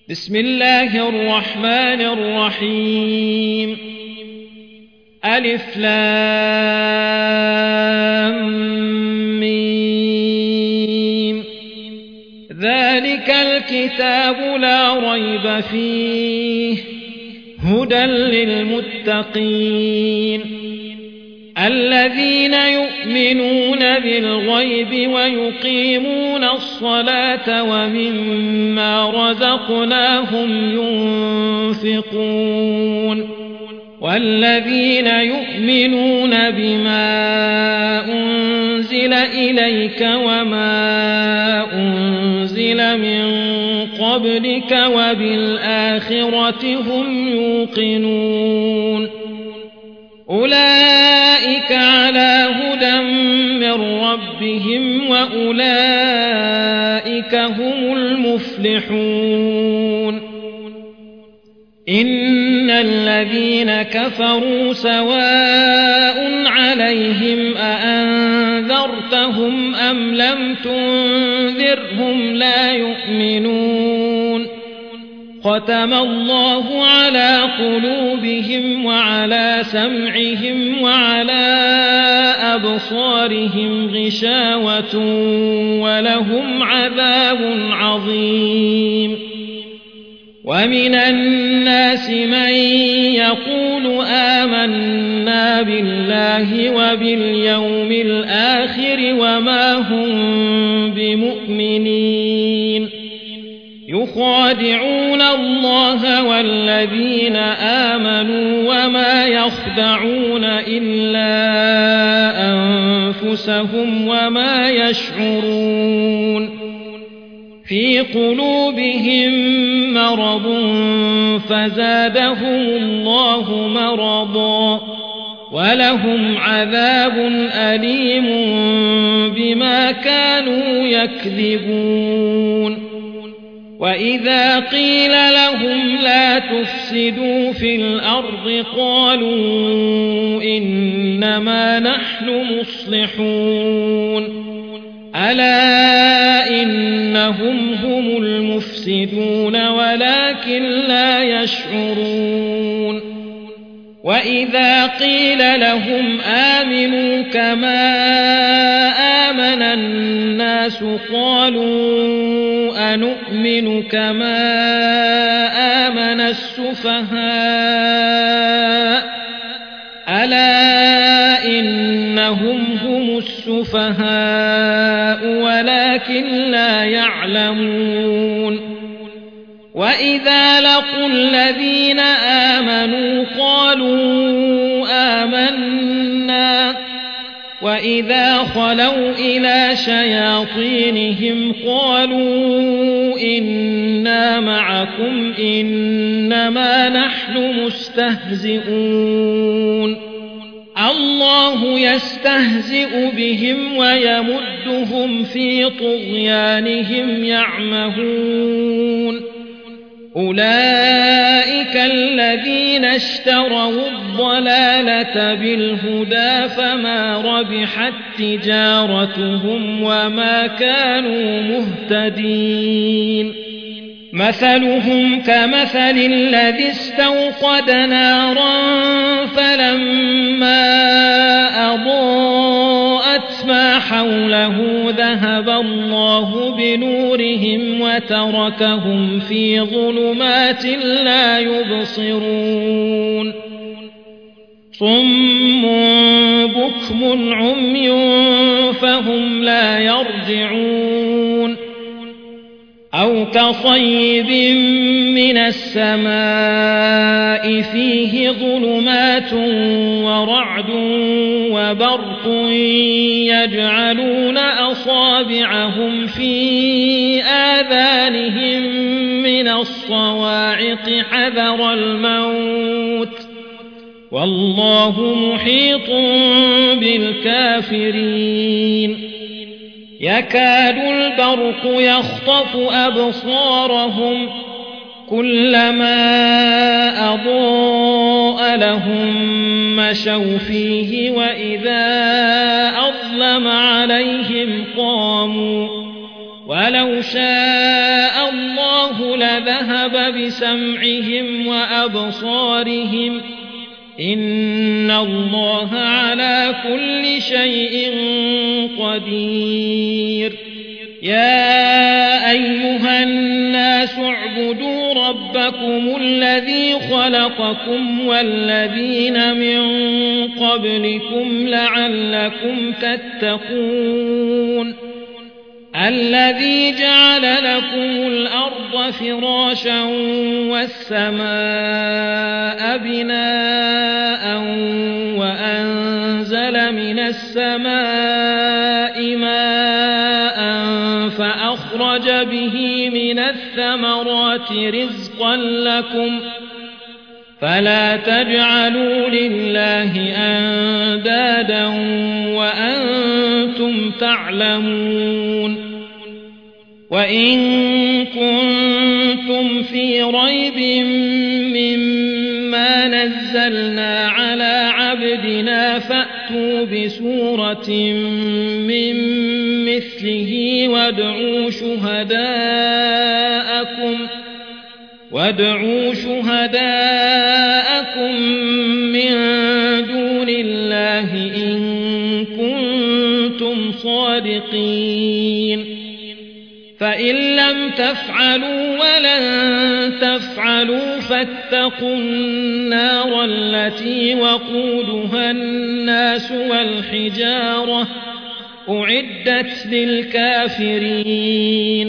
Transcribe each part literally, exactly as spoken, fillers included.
بسم الله الرحمن الرحيم ألف لام ميم ذلك الكتاب لا ريب فيه هدى للمتقين الذين يؤمنون بالغيب ويقيمون الصلاة ومما رزقناهم ينفقون والذين يؤمنون بما أنزل إليك وما أنزل من قبلك وبالآخرة هم يوقنون أولئك على هدى من ربهم وأولئك هم المفلحون إن الذين كفروا سواء عليهم أأنذرتهم أم لم تنذرهم لا يؤمنون ختم الله على قلوبهم وعلى سمعهم وعلى أبصارهم غشاوة ولهم عذاب عظيم ومن الناس من يقول آمنا بالله وباليوم الآخر وما هم بمؤمنين يخادعون الله والذين آمنوا وما يخدعون إلا أنفسهم وما يشعرون في قلوبهم مرض فزادهم الله مرضا ولهم عذاب أليم بما كانوا يكذبون وإذا قيل لهم لا تفسدوا في الأرض قالوا إنما نحن مصلحون ألا إنهم هم المفسدون ولكن لا يشعرون وإذا قيل لهم آمنوا كما آمن الناس قالوا أنؤمن كما آمن السفهاء ألا إنهم هم السفهاء ولكن لا يعلمون وإذا لقوا الذين آمنوا قالوا آمنا وإذا خلوا إلى شياطينهم قالوا إنا معكم إنما نحن مستهزئون الله يستهزئ بهم ويمدهم في طغيانهم يعمهون أولئك الذين اشتروا الضلالة بالهدى فما ربحت تجارتهم وما كانوا مهتدين مثلهم كمثل الذي استوقد نارا فلما أضاءت ما حوله ذهب الله بنورهم وتركهم في ظلمات لا يبصرون صم بكم عمي فهم لا يرجعون أو كصيب من السماء فيه ظلمات ورعد وبرق يجعلون أصابعهم في آذانهم من الصواعق حذر الموت والله محيط بالكافرين يكاد البرق يخطف أبصارهم كلما أضاء لهم مشوا فيه وإذا أظلم عليهم قاموا ولو شاء الله الله لذهب بسمعهم وأبصارهم إن الله على كل شيء قدير يا أيها الناس اعبدوا ربكم الذي خلقكم والذين من قبلكم لعلكم تتقون الذي جعل لكم الأرض فراشا والسماء بناء وأنزل من السماء ماء فأخرج به من الثمرات رزقا لكم فلا تجعلوا لله أندادا وأنتم تعلمون وإن كنتم في ريب مما نزلنا على عبدنا فأتوا بسورة من مثله وادعوا شهداءكم وادعوا شهداءكم من دون الله إن كنتم صادقين فإن لم تفعلوا ولن تفعلوا فاتقوا النار التي وقودها الناس والحجارة أعدت للكافرين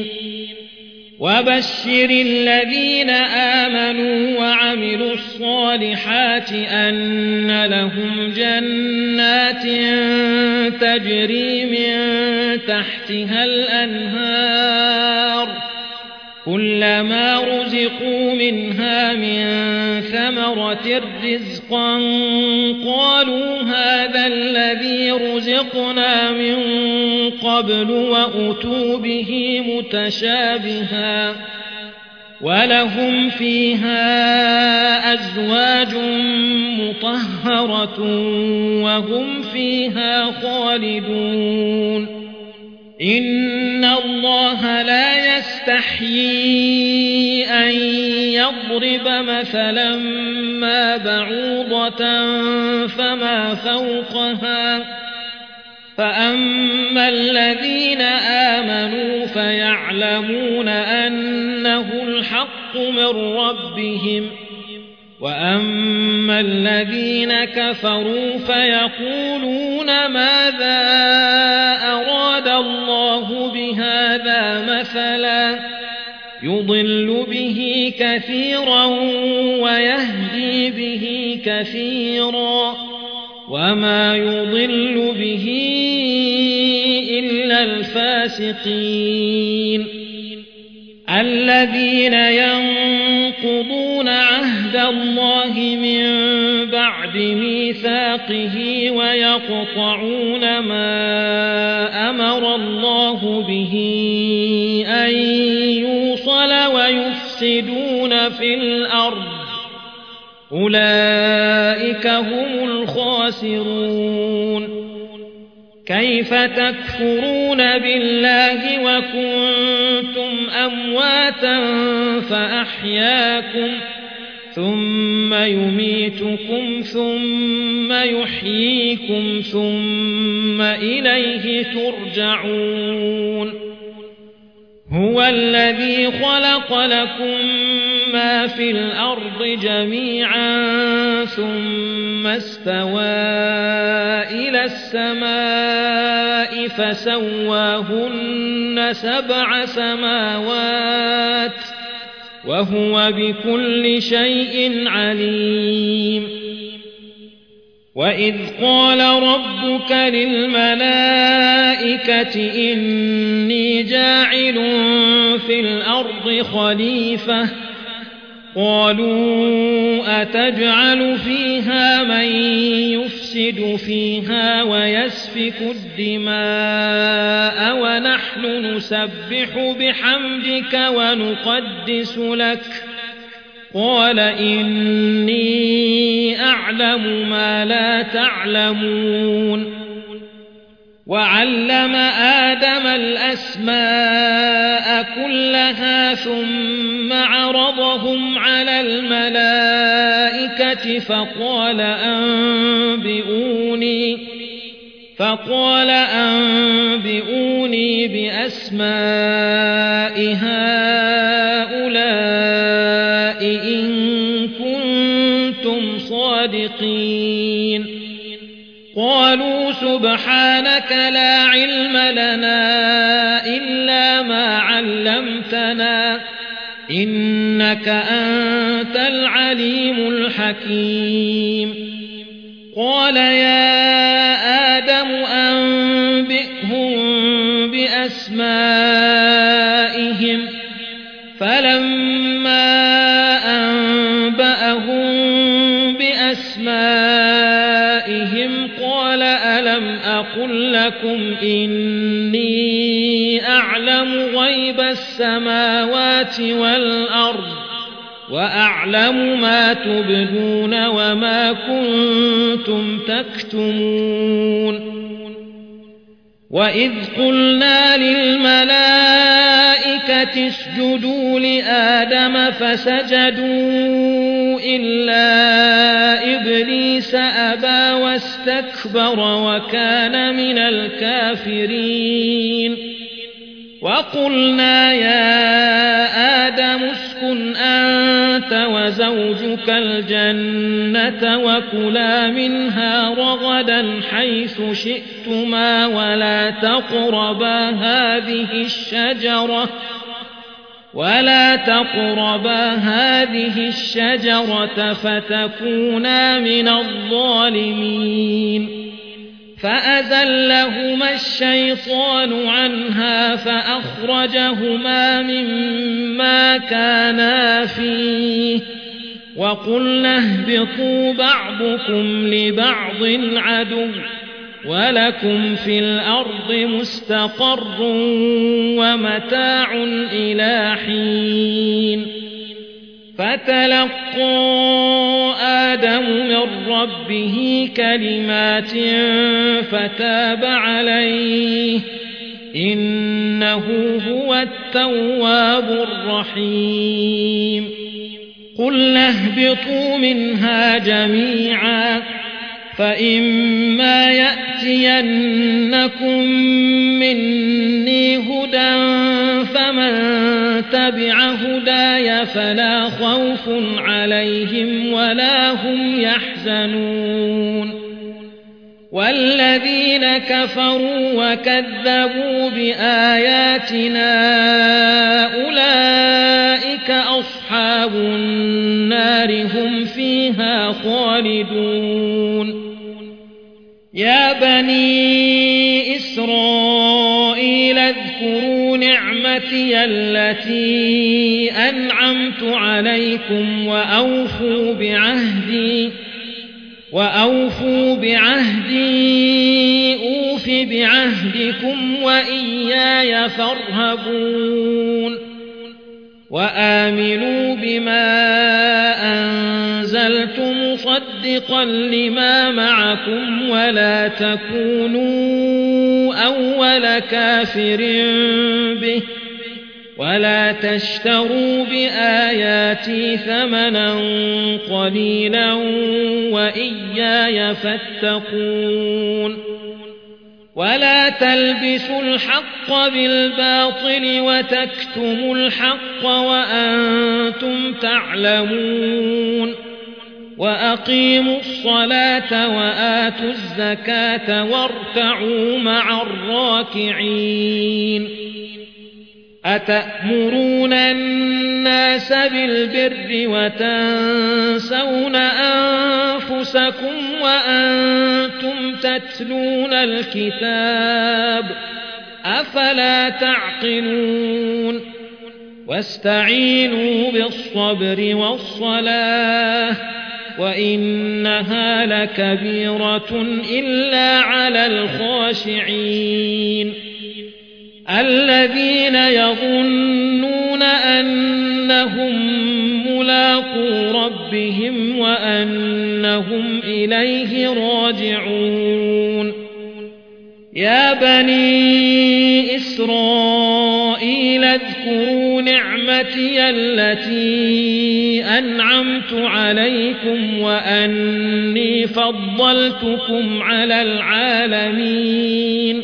وبشر الذين آمنوا وعملوا الصالحات أن لهم جنات تجري من تحتها الأنهار كلما رزقوا منها من ثمرة رزقا قالوا هذا الذي رزقنا من قبل وأتوا به متشابها ولهم فيها أزواج مطهرة وهم فيها خالدون إن الله لا يستحيي أن يضرب مثلا ما بعوضة فما فوقها فأما الذين آمنوا فيعلمون أنه الحق من ربهم وأما الذين كفروا فيقولون ماذا أراد الله بهذا مثلا يضل به كثيرا ويهدي به كثيرا وما يضل به إلا الفاسقين الذين ينقضون عهد الله من بعد ميثاقه ويقطعون ما أمر الله به أن يوصل ويفسدون في الأرض أولئك هم الخاسرون كيف تكفرون بالله وكنتم أمواتا فأحياكم ثم يميتكم ثم يحييكم ثم إليه ترجعون هو الذي خلق لكم ما في الأرض جميعا ثم استوى إلى السماء فسواهن سبع سماوات وهو بكل شيء عليم وإذ قال ربك للملائكة إني جاعل في الأرض خليفة قالوا أتجعل فيها من يفسد فيها ويسفك الدماء ونحن نسبح بحمدك ونقدس لك قال إني أعلم ما لا تعلمون وعلم آدم الأسماء كلها ثم عرضهم على الملائكة فقال أنبئوني فقال أنبئوني بأسماء هؤلاء إن كنتم صادقين قالوا سبحانك لا علم لنا إلا ما علمتنا إنك أنت العليم الحكيم قال يا آدم أنبئهم بأسمائهم فلما أنبأهم بأسمائهم قال ألم أقل لكم إني أعلم غيب السماوات والأرض وأعلم ما تبدون وما كنتم تكتمون وإذ قلنا للملائكة اسجدوا لآدم فسجدوا إلا إبليس أبى واستكبر وكان من الكافرين وقلنا يا آدم اسكن أنت وزوجك الجنة وكلا منها رغدا حيث شئتما ولا تقربا هذه الشجرة ولا تقربا هذه الشجرة فتكونا من الظالمين فأزلهما الشيطان عنها فأخرجهما مما كانا فيه وقلنا اهبطوا بعضكم لبعض عدو ولكم في الأرض مستقر ومتاع إلى حين فتلقى آدم من ربه كلمات فتاب عليه إنه هو التواب الرحيم قلنا اهبطوا منها جميعا فإما يأتينكم مني هدى فمن تبع هداي فلا خوف عليهم ولا هم يحزنون والذين كفروا وكذبوا بآياتنا أولئك أصحاب النار هم فيها خالدون يا بني إسرائيل اذكروا نعمتي التي أنعمت عليكم وأوفوا بعهدي وأوفوا بعهدي أوف بعهدكم وإياي فارهبون وآمنوا بما أنزلت مصدقا لما معكم ولا تكونوا أول كافر به ولا تشتروا بآياتي ثمنا قليلا وإياي فاتقون ولا تلبسوا الحق بالباطل وتكتموا الحق وأنتم تعلمون وأقيموا الصلاة وآتوا الزكاة واركعوا مع الراكعين أتأمرون الناس بالبر وتنسون أنفسكم وأنتم تتلون الكتاب أفلا تعقلون واستعينوا بالصبر والصلاة وإنها لكبيرة إلا على الخاشعين الذين يظنون أنهم ملاقو ربهم وأنهم إليه راجعون يا بني إسرائيل اذكروا نعمتي التي أنعمت عليكم وأني فضلتكم على العالمين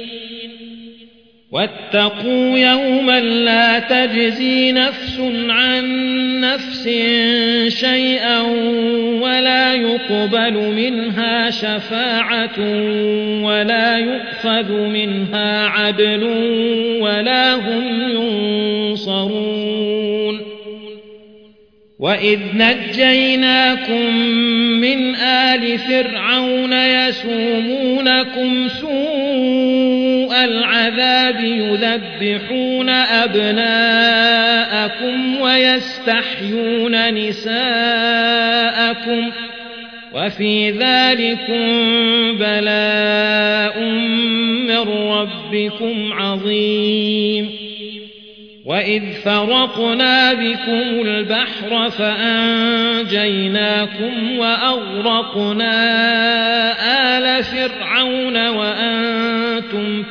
واتقوا يوما لا تجزي نفس عن نفس شيئا ولا يقبل منها شفاعة ولا يؤخذ منها عدل ولا هم ينصرون وإذ نجيناكم من آل فرعون يسومونكم سوء العذاب يذبحون أبناءكم ويستحيون نساءكم وفي ذلكم بلاء من ربكم عظيم وإذ فرقنا بكم البحر فأنجيناكم وأغرقنا آل فرعون وأنتم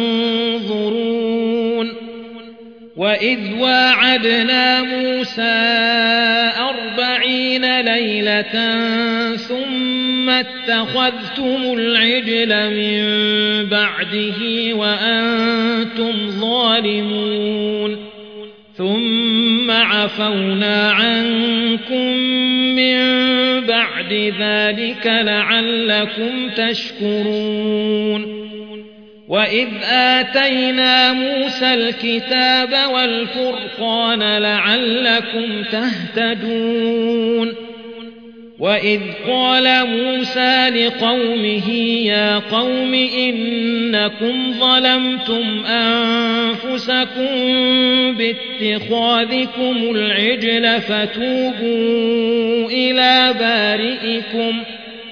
تنظرون وإذ واعدنا موسى أربعين ليلة ثم اتخذتم العجل من بعده وأنتم ظالمون ثم عفونا عنكم من بعد ذلك لعلكم تشكرون وإذ آتينا موسى الكتاب والفرقان لعلكم تهتدون وإذ قال موسى لقومه يا قوم إنكم ظلمتم أنفسكم باتخاذكم العجل فتوبوا إلى بارئكم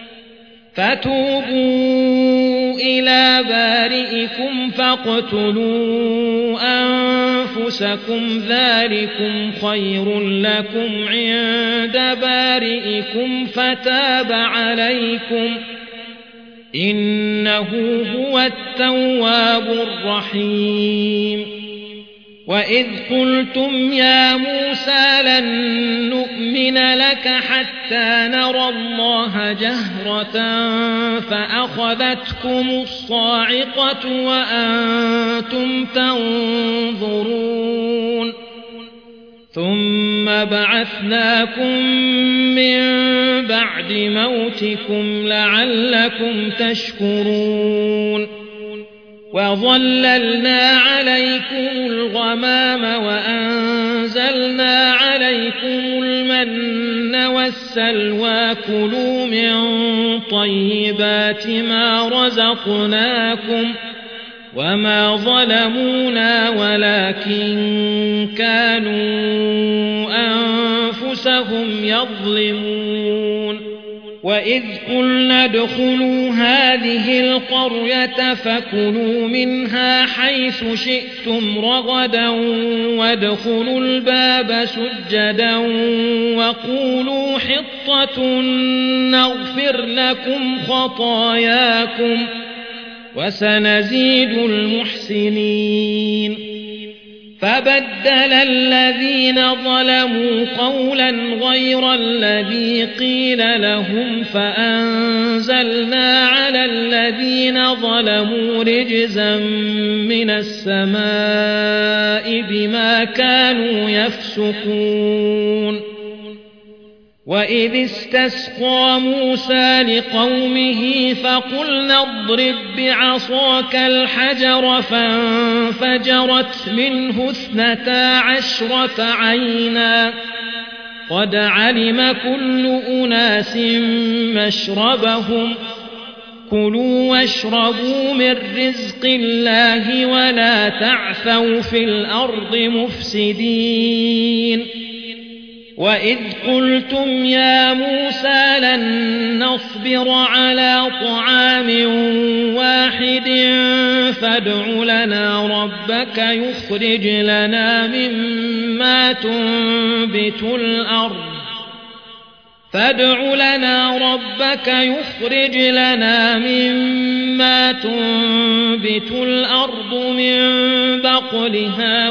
فتوبوا إلى بارئكم فاقتلوا أنفسكم ذلكم خير لكم عند بارئكم فتاب عليكم إنه هو التواب الرحيم وإذ قلتم يا موسى لن نؤمن لك حتى نرى الله جهرة فأخذتكم الصاعقة وأنتم تنظرون ثم بعثناكم من بعد موتكم لعلكم تشكرون وظللنا عليكم الغمام وأنزلنا عليكم المن والسلوى كلوا من طيبات ما رزقناكم وما ظلمونا ولكن كانوا أنفسهم يظلمون وإذ قلنا ادخلوا هذه القرية فكلوا منها حيث شئتم رغدا وادخلوا الباب سجدا وقولوا حطة نغفر لكم خطاياكم وسنزيد المحسنين فبدل الذين ظلموا قولا غير الذي قيل لهم فأنزلنا على الذين ظلموا رجزا من السماء بما كانوا يفسقون وإذ استسقى موسى لقومه فقلنا اضرب بعصاك الحجر فانفجرت منه اثنتا عشرة عينا قد علم كل أناس مشربهم كلوا واشربوا من رزق الله ولا تعثوا في الأرض مفسدين وإذ قلتم يا موسى لن نصبر على طعام واحد فادع لنا ربك يخرج لنا مما تنبت الأرض فادع لنا ربك يخرج لنا مما تنبت الأرض من بقلها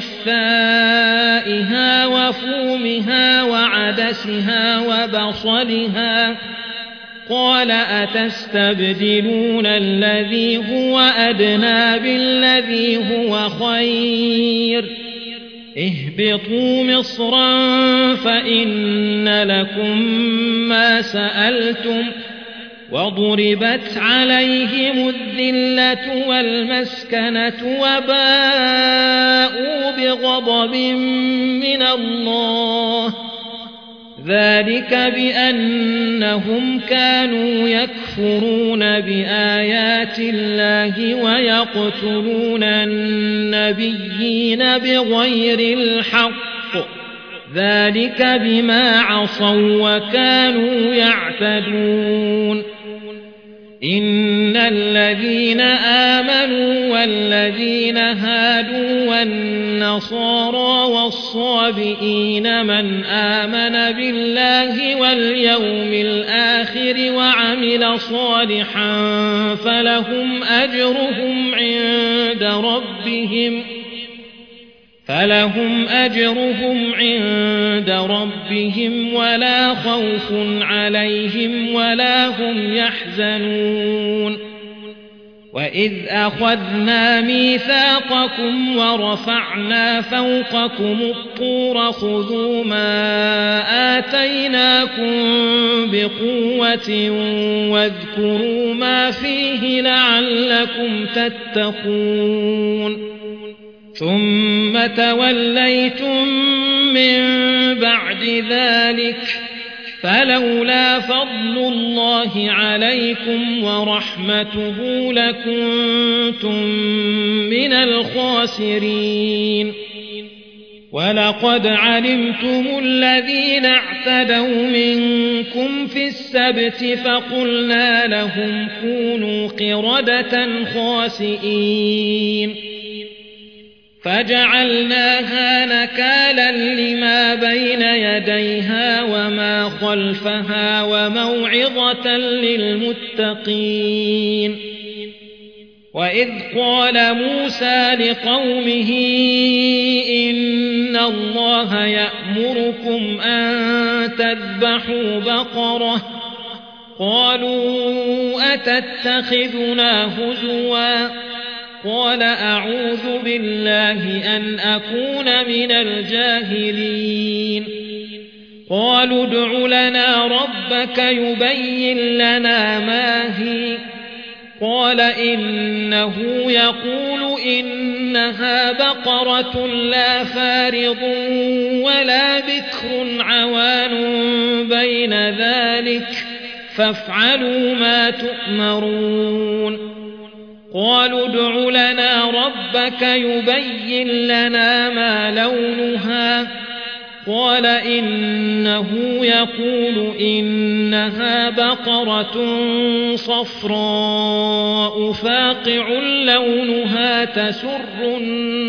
وقثائها وفومها وعدسها وبصلها قال أتستبدلون الذي هو أدنى بالذي هو خير اهبطوا مصرا فإن لكم ما سألتم وضربت عليهم الذلة والمسكنة وباءوا بغضب من الله ذلك بأنهم كانوا يكفرون بآيات الله ويقتلون النبيين بغير الحق ذلك بما عصوا وكانوا يعتدون إن الذين آمنوا والذين هادوا والنصارى والصابئين من آمن بالله واليوم الآخر وعمل صالحا فلهم أجرهم عند ربهم فلهم أجرهم عند ربهم ولا خوف عليهم ولا هم يحزنون وإذ أخذنا ميثاقكم ورفعنا فوقكم الطور خذوا ما آتيناكم بقوة واذكروا ما فيه لعلكم تتقون ثم توليتم من بعد ذلك فلولا فضل الله عليكم ورحمته لكنتم من الخاسرين ولقد علمتم الذين اعتدوا منكم في السبت فقلنا لهم كونوا قردة خاسئين فجعلناها نكالا لما بين يديها وما خلفها وموعظة للمتقين وإذ قال موسى لقومه إن الله يأمركم أن تذبحوا بقرة قالوا أتتخذنا هزوا قال أعوذ بالله أن أكون من الجاهلين قالوا ادع لنا ربك يبين لنا ما هي قال إنه يقول إنها بقرة لا فارض ولا بكر عوان بين ذلك فافعلوا ما تؤمرون قالوا ادع لنا ربك يبين لنا ما لونها قال إنه يقول إنها بقرة صفراء فاقع لونها تسر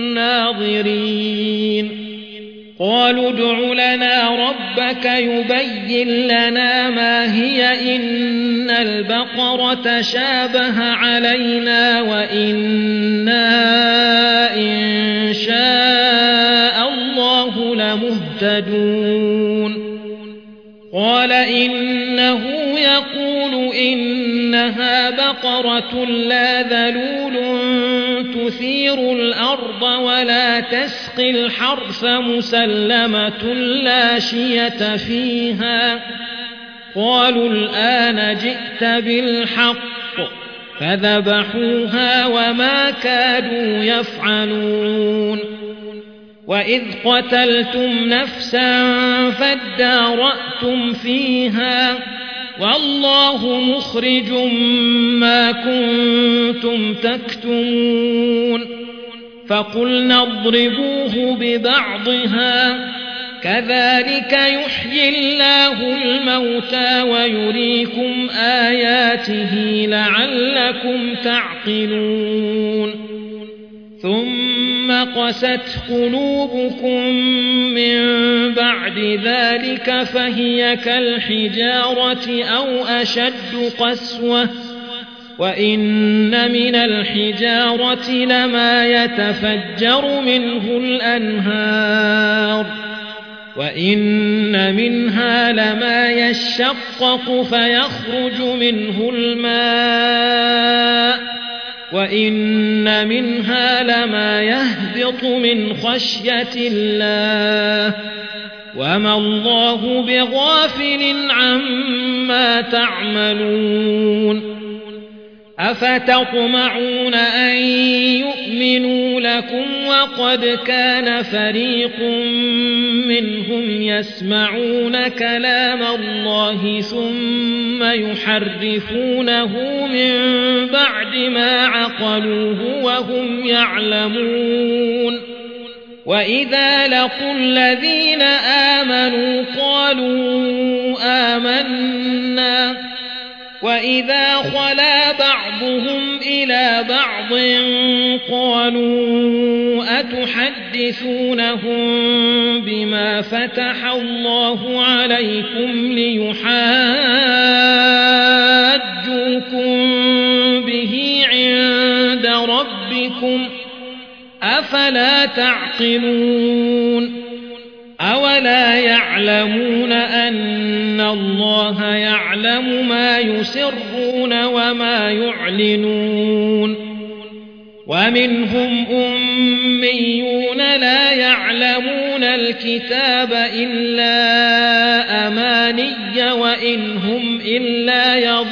الناظرين قالوا ادع لنا ربك يبين لنا ما هي إن البقرة شابه علينا وإنا إن شاء الله لمهتدون قال إنه يقول إنها بقرة لا ذلول تثير الأرض ولا تسقي الحرث مسلمة لا شية فيها قالوا الآن جئت بالحق فذبحوها وما كادوا يفعلون وإذ قتلتم نفسا فادارأتم فيها والله مخرج ما كنتم تكتمون فقلنا اضربوه ببعضها كذلك يحيي الله الموتى ويريكم آياته لعلكم تعقلون ثم وقست قلوبكم من بعد ذلك فهي كالحجارة أو أشد قسوة وإن من الحجارة لما يتفجر منه الأنهار وإن منها لما يشقق فيخرج منه الماء وإن منها لما يهبط من خشية الله وما الله بغافل عما تعملون أفتطمعون أن يؤمنوا لكم وقد كان فريق منهم يسمعون كلام الله ثم يحرفونه من بعد ما عقلوه وهم يعلمون وإذا لقوا الذين آمنوا قالوا آمنا وإذا خلا بعضهم إلى بعض قالوا أتحدثونهم بما فتح الله عليكم ليحاجوكم به عند ربكم أفلا تعقلون أولا يعلمون أن الله يعلم ما يسرون وما يعلنون ومنهم أميون لا يعلمون الكتاب إلا أماني وإن هم إلا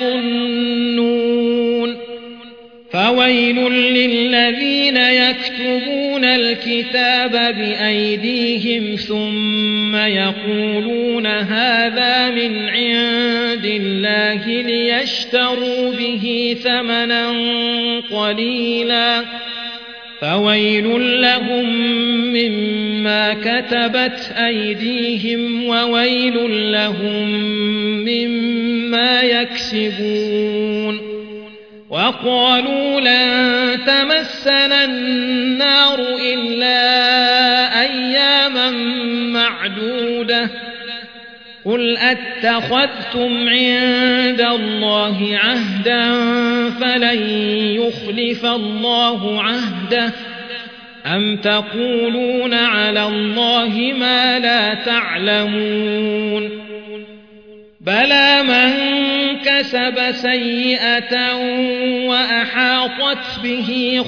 يظنون فويل للذين يكتبون الكتاب بأيديهم ثم يقولون هذا من عند الله ليشتروا به ثمنا قليلا فويل لهم مما كتبت أيديهم وويل لهم مما يكسبون وقالوا لن تمسنا النار إلا أياما معدودة قل أتخذتم عند الله عهدا فلن يخلف الله عهده أم تقولون على الله ما لا تعلمون بلى من كسب سيئة وأحاطت به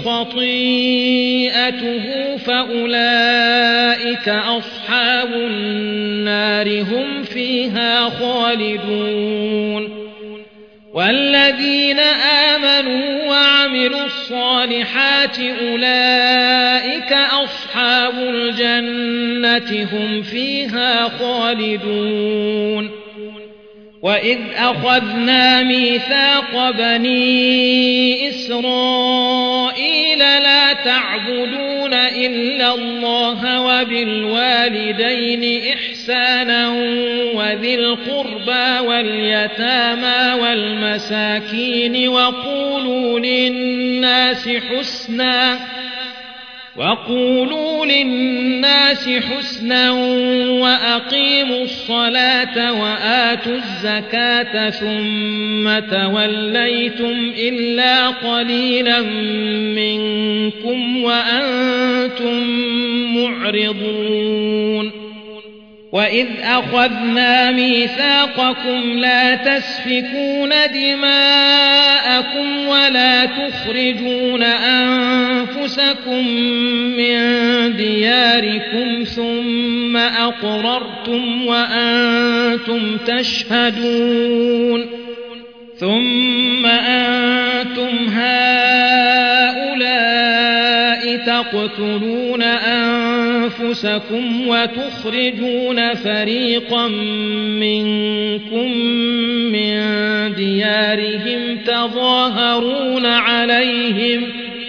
خطيئته فأولئك أصحاب النار هم فيها خالدون والذين آمنوا وعملوا الصالحات أولئك أصحاب الجنة هم فيها خالدون وإذ أخذنا ميثاق بني إسرائيل لا تعبدون إلا الله وبالوالدين إحسانا وذي القربى واليتامى والمساكين وقولوا للناس حسنا وقولوا للناس حسنا وأقيموا الصلاة وآتوا الزكاة ثم توليتم إلا قليلا منكم وأنتم معرضون وإذ أخذنا ميثاقكم لا تسفكون دماءكم ولا تخرجون أنفسكم من دياركم ثم أقررتم وأنتم تشهدون ثم أنتم هؤلاء تقتلون أنفسكم وتخرجون فريقا منكم من ديارهم تظاهرون عليهم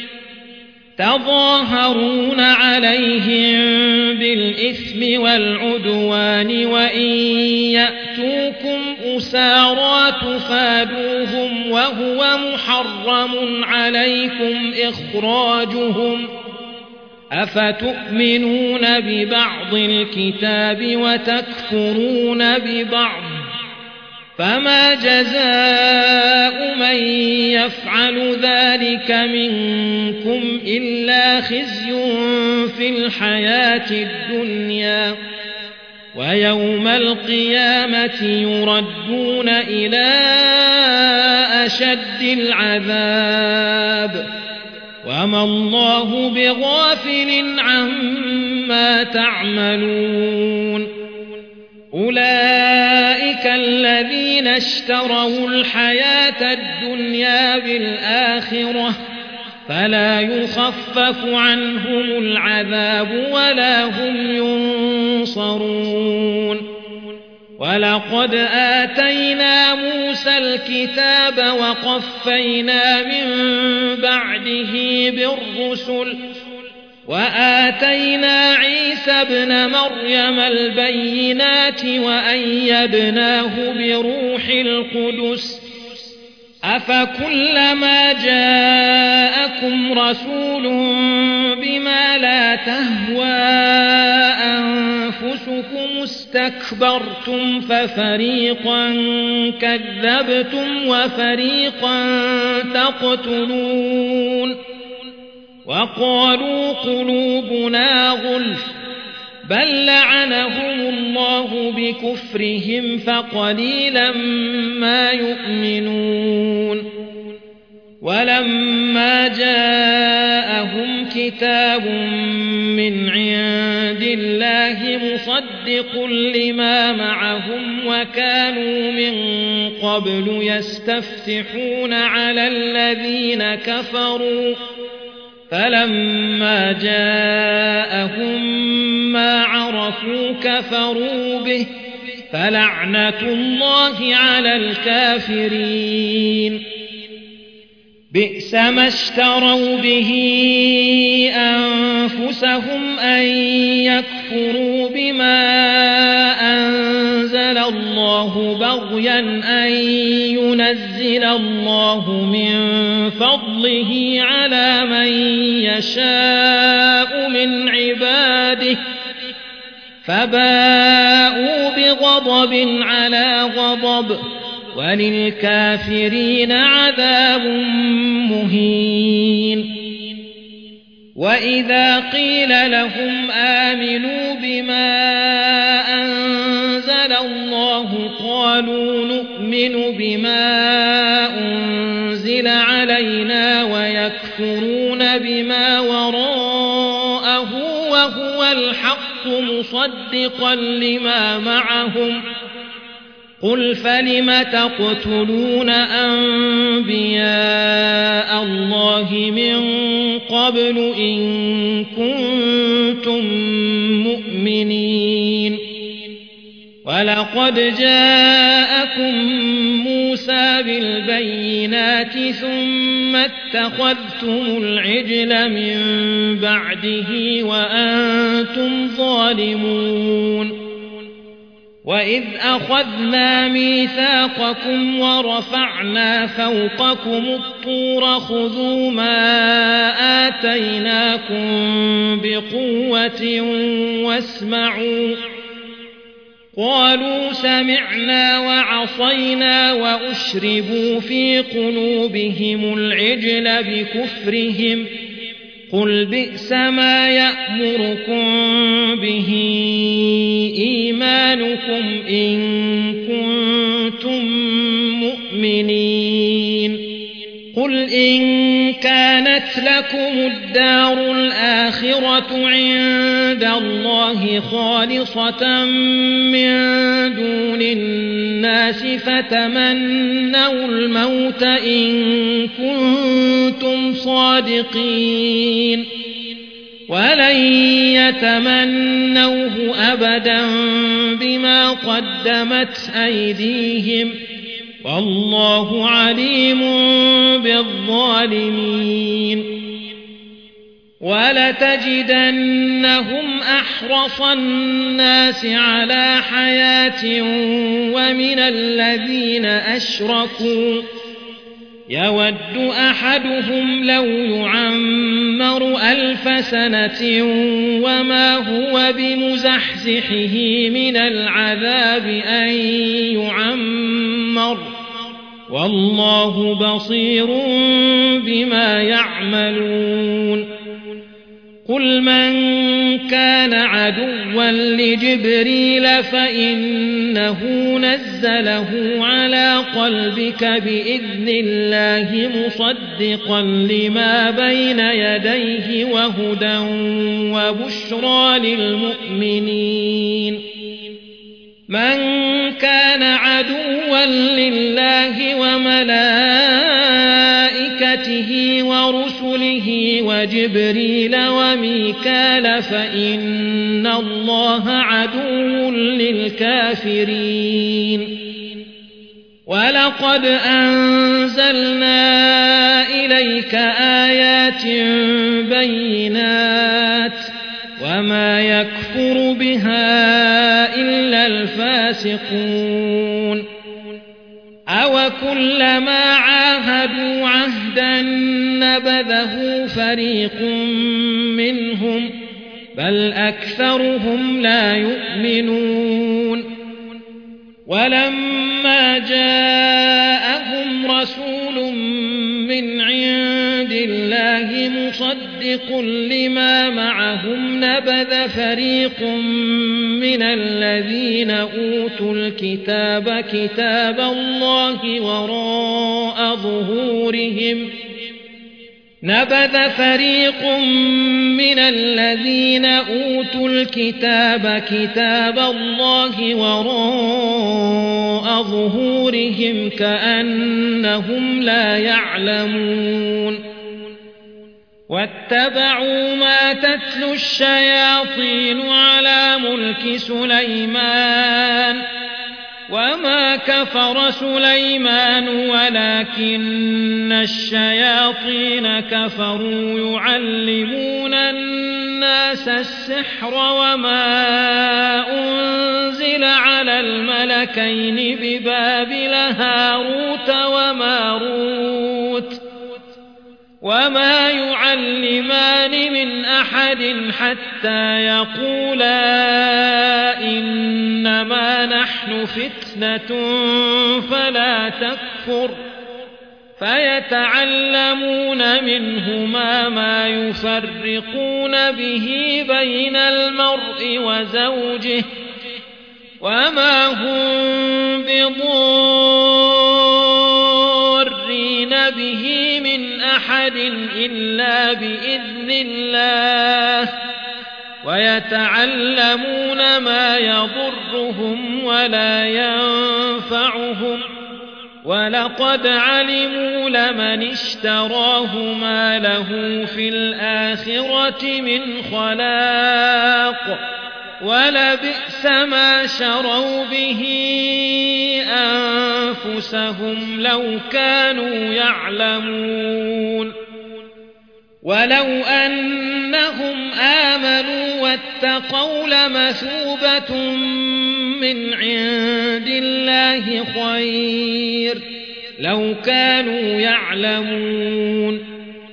تظاهرون عليهم بالإثم والعدوان وإن يأتوكم أسارى تفادوهم وهو محرم عليكم إخراجهم أفتؤمنون ببعض الكتاب وتكفرون ببعض فما جزاء من يفعل ذلك منكم إلا خزي في الحياة الدنيا ويوم القيامة يردون إلى أشد العذاب وما الله بغافل عما تعملون أولئك الذين اشتروا الحياة الدنيا بالآخرة فلا يخفف عنهم العذاب ولا هم ينصرون ولقد آتينا موسى الكتاب وقفينا من بعده بالرسل وآتينا عيسى ابن مريم البينات وأيدناه بروح القدس أفكلما جاءكم رسول بما لا تهوى أنفسكم استكبرتم ففريقا كذبتم وفريقا تقتلون وقالوا قلوبنا غلف بل لعنهم الله بكفرهم فقليلا ما يؤمنون ولما جاءهم كتاب من عند الله مصدق لما معهم وكانوا من قبل يستفتحون على الذين كفروا فلما جاءهم ما عرفوا كفروا به فلعنة الله على الكافرين بئس ما اشتروا به أنفسهم أن يكفروا بما أنزل الله بغيا أن ينزل الله من فضله على من يشاء من عباده فباءوا بغضب على غضب وللكافرين عذاب مهين وإذا قيل لهم آمنوا بما أنزل الله قالوا نؤمن بما أنزل علينا ويكفرون بما وراءه وهو الحق مصدقا لما معهم قل فلم تقتلون أنبياء الله من قبل إن كنتم مؤمنين ولقد جاءكم موسى بالبينات ثم اتخذتم العجل من بعده وأنتم ظالمون وإذ أخذنا ميثاقكم ورفعنا فوقكم الطور خذوا ما آتيناكم بقوة واسمعوا قالوا سمعنا وعصينا وأشربوا في قلوبهم العجل بكفرهم قل بئس ما يأمركم به إيمانكم إن كنتم مؤمنين قل إن كانت لكم الدار الآخرة عند الله خالصة من دون الناس فتمنوا الموت إن كنتم صادقين ولن يتمنوه أبدا بما قدمت أيديهم والله عليم بالظالمين ولتجدنهم أحرص الناس على حياة ومن الذين أشركوا يود أحدهم لو يعمر ألف سنة وما هو بمزحزحه من العذاب أن يعمر والله بصير بما يعملون قل من كان عدوا لجبريل فإنه نزله على قلبك بإذن الله مصدقا لما بين يديه وهدى وبشرى للمؤمنين من كان عدوا لله وملائكته ورسله وجبريل وميكال فإن الله عدو للكافرين ولقد أنزلنا إليك آيات بينات وما يكفر بها إلا الفاسقون أو كلما عاهدوا عهدا نبذه فريق منهم بل أكثرهم لا يؤمنون ولما جاءهم رسول من عند الله مصدق لما معهم نبذ فريق من الذين أوتوا الكتاب كتاب الله وراء ظهورهم نبذ فريق من الذين أوتوا الكتاب كتاب الله وراء ظهورهم كأنهم لا يعلمون واتبعوا ما تتلو الشياطين على ملك سليمان وما كفر سليمان ولكن الشياطين كفروا يعلمون الناس السحر وما أنزل على الملكين ببابل هاروت وماروت وما يعلمان من أحد حتى يقولا إنما نحن فتنة فلا تكفر فيتعلمون منهما ما يفرقون به بين المرء وزوجه وما هم بضارين به من أحد إلا بإذن الله ويتعلمون ما يضرهم ولا ينفعهم ولقد علموا لمن اشتراه ما له في الآخرة من خلاق ولبئس ما شروا به أنفسهم لو كانوا يعلمون ولو أنهم آمنوا واتقوا لمثوبة من عند الله خير لو كانوا يعلمون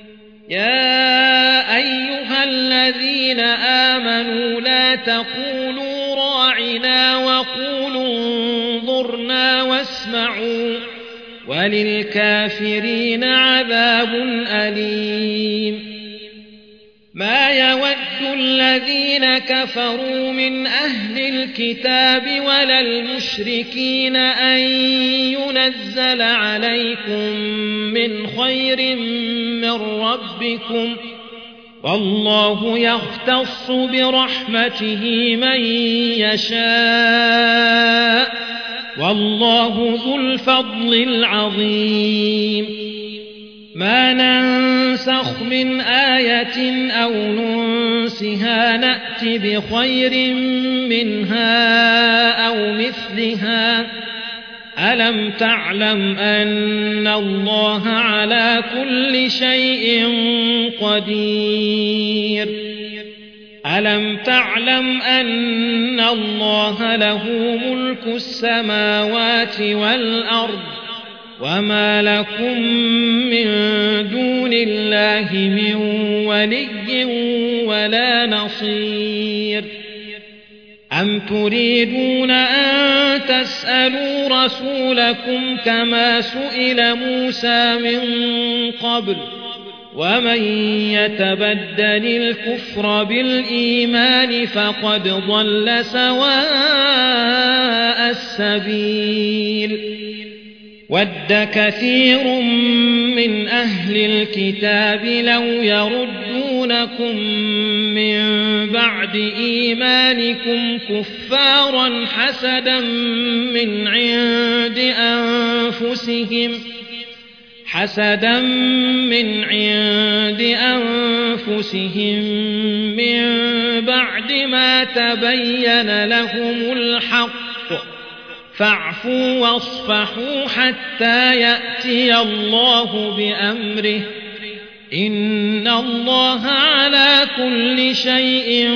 يا أيها الذين آمنوا لا تقولوا راعنا وقولوا انظرنا واسمعوا وللكافرين عذاب أليم ما يود الذين كفروا من أهل الكتاب ولا المشركين أن ينزل عليكم من خير من ربكم والله يختص برحمته من يشاء والله ذو الفضل العظيم ما ننسخ من آية أو ننسها نأت بخير منها أو مثلها ألم تعلم أن الله على كل شيء قدير ألم تعلم أن الله له ملك السماوات والأرض وما لكم من دون الله من ولي ولا نصير أم تريدون أن تسألوا رسولكم كما سئل موسى من قبل ومن يتبدل الكفر بالإيمان فقد ضل سواء السبيل ود كثير من أهل الكتاب لو يردونكم من بعد إيمانكم كفارا حسدا من عند أنفسهم حسدا من عند أنفسهم من بعد ما تبين لهم الحق فاعفوا واصفحوا حتى يأتي الله بأمره إن الله على كل شيء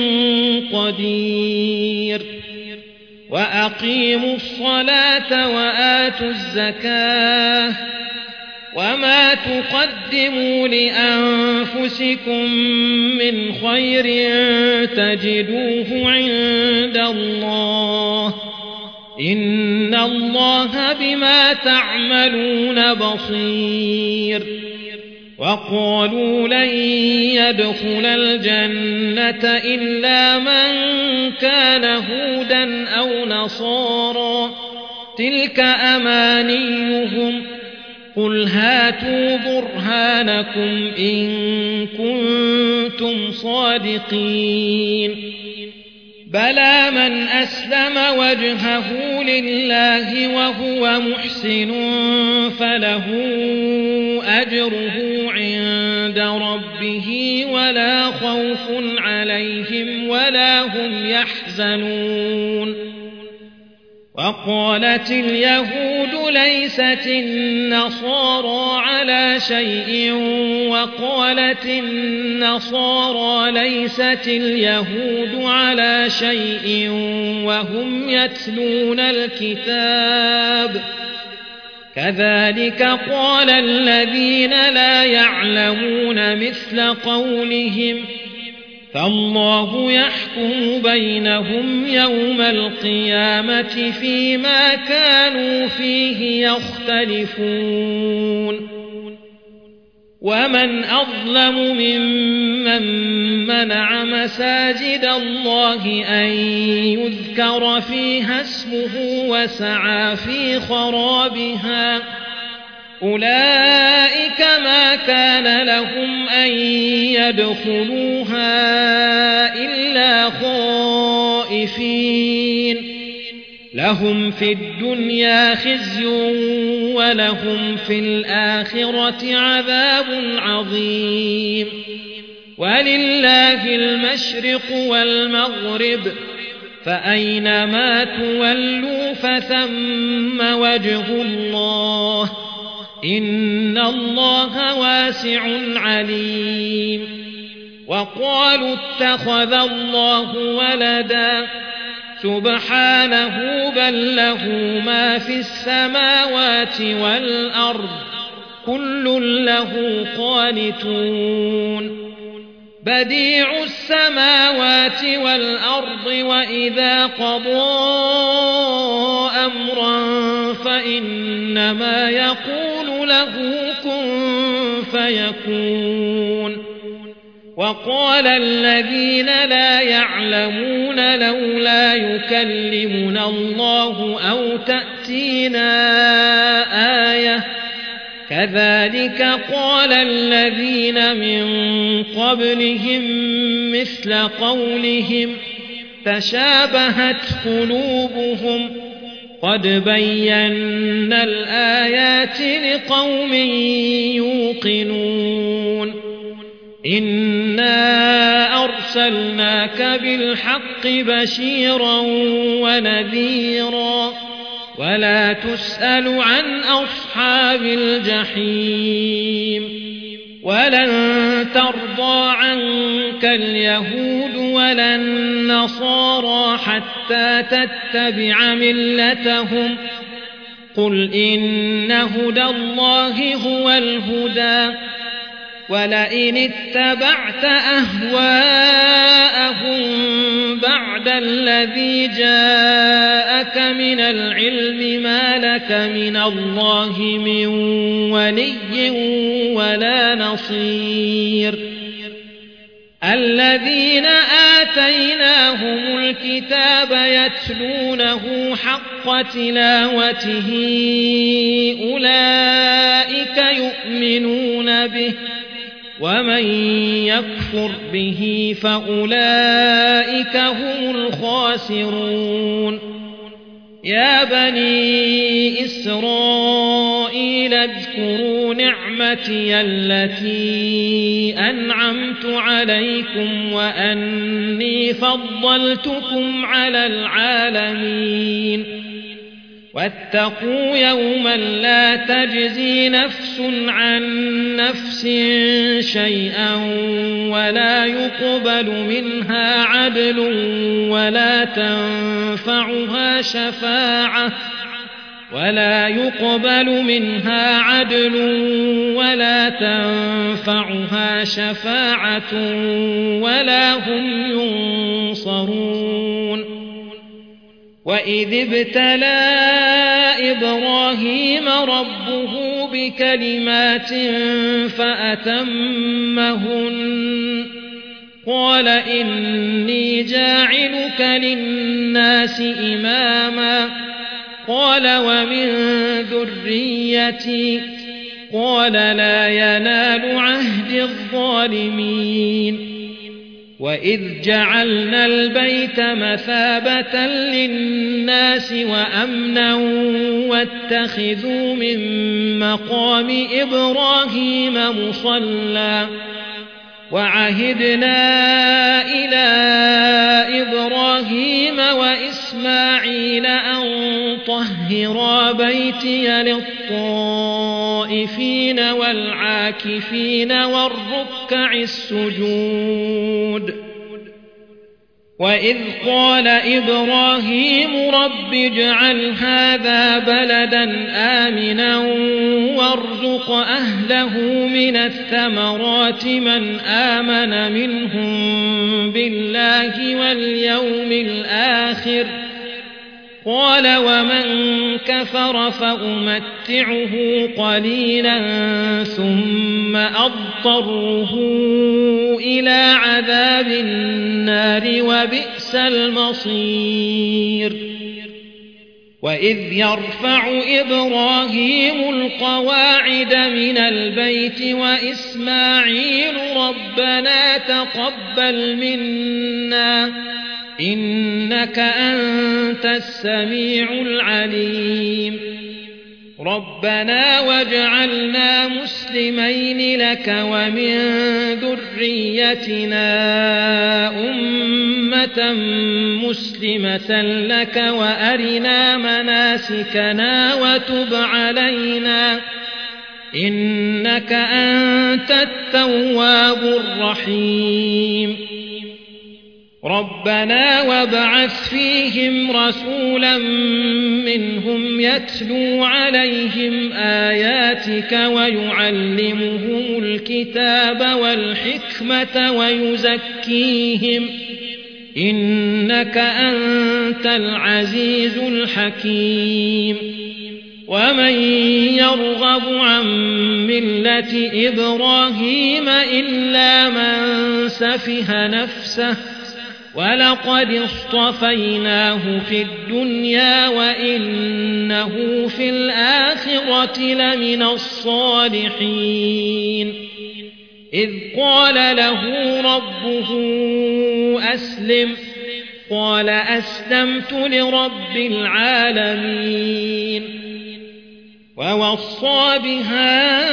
قدير وأقيموا الصلاة وآتوا الزكاة وما تقدموا لأنفسكم من خير تجدوه عند الله إن الله بما تعملون بصير وقالوا لن يدخل الجنة إلا من كان هودا أو نصارى تلك أمانيهم قل هاتوا برهانكم إن كنتم صادقين بلى من أسلم وجهه لله وهو محسن فله أجره عند ربه ولا خوف عليهم ولا هم يحزنون وقالت اليهود ليست النصارى على شيء وقالت النصارى ليست اليهود على شيء وهم يتلون الكتاب كذلك قال الذين لا يعلمون مثل قولهم فالله يحكم بينهم يوم القيامة فيما كانوا فيه يختلفون ومن أظلم ممن منع مساجد الله أن يذكر فيها اسمه وسعى في خرابها أولئك ما كان لهم أن يدخلوها إلا خائفين لهم في الدنيا خزي ولهم في الآخرة عذاب عظيم ولله المشرق والمغرب فأينما تولوا فثم وجه الله إن الله واسع عليم وقالوا اتخذ الله ولدا سبحانه بل له ما في السماوات والأرض كل له قانتون بديع السماوات والأرض وإذا قضى أمرا فإنما يقول له كن فيكون وقال الذين لا يعلمون لولا يكلمنا الله أو تأتينا آية كذلك قال الذين من قبلهم مثل قولهم تشابهت قلوبهم قد بينا الآيات لقوم يوقنون إنا أرسلناك بالحق بشيرا ونذيرا ولا تسأل عن أصحاب الجحيم ولن ترضى عنك اليهود ولا النصارى حتى تتبع ملتهم قل إن هدى الله هو الهدى ولئن اتبعت أهواءهم بعد الذي جاءك من العلم ما لك من الله من ولي ولا نصير الذين آتيناهم الكتاب يتلونه حق تلاوته أولئك يؤمنون به ومن يكفر به فأولئك هم الخاسرون يا بني إسرائيل اذكروا نعمتي التي أنعمت عليكم وأني فضلتكم على العالمين واتقوا يوما لا تجزي نفس عن نفس شيئا ولا يقبل منها عدل ولا تنفعها شفاعة ولا يقبل منها عدل ولا تنفعها شفاعة ولا هم ينصرون وإذ ابتلى إبراهيم ربه بكلمات فأتمهن قال إني جاعلك للناس إماما قال ومن ذريتي قال لا ينال عهد الظالمين وإذ جعلنا البيت مثابة للناس وأمنا واتخذوا من مقام إبراهيم مصلى وعهدنا إلى إبراهيم وإسماعيل أن طهرا بيتي للطائفين والعاكفين والركع السجود وإذ قال إبراهيم رب اجعل هذا بلدا آمنا وارزق أهله من الثمرات من آمن منهم بالله واليوم الآخر قال ومن كفر فأمتعه قليلا ثم أضطره إلى عذاب النار وبئس المصير وإذ يرفع إبراهيم القواعد من البيت وإسماعيل ربنا تقبل منا إنك أنت السميع العليم ربنا واجعلنا مسلمين لك ومن ذريتنا أمة مسلمة لك وأرنا مناسكنا وتب علينا إنك أنت التواب الرحيم ربنا وابعث فيهم رسولا منهم يتلو عليهم آياتك ويعلمهم الكتاب والحكمة ويزكيهم إنك أنت العزيز الحكيم ومن يرغب عن ملة إبراهيم إلا من سفه نفسه ولقد اصطفيناه في الدنيا وإنه في الآخرة لمن الصالحين إذ قال له ربه أسلم قال أسلمت لرب العالمين ووصى بها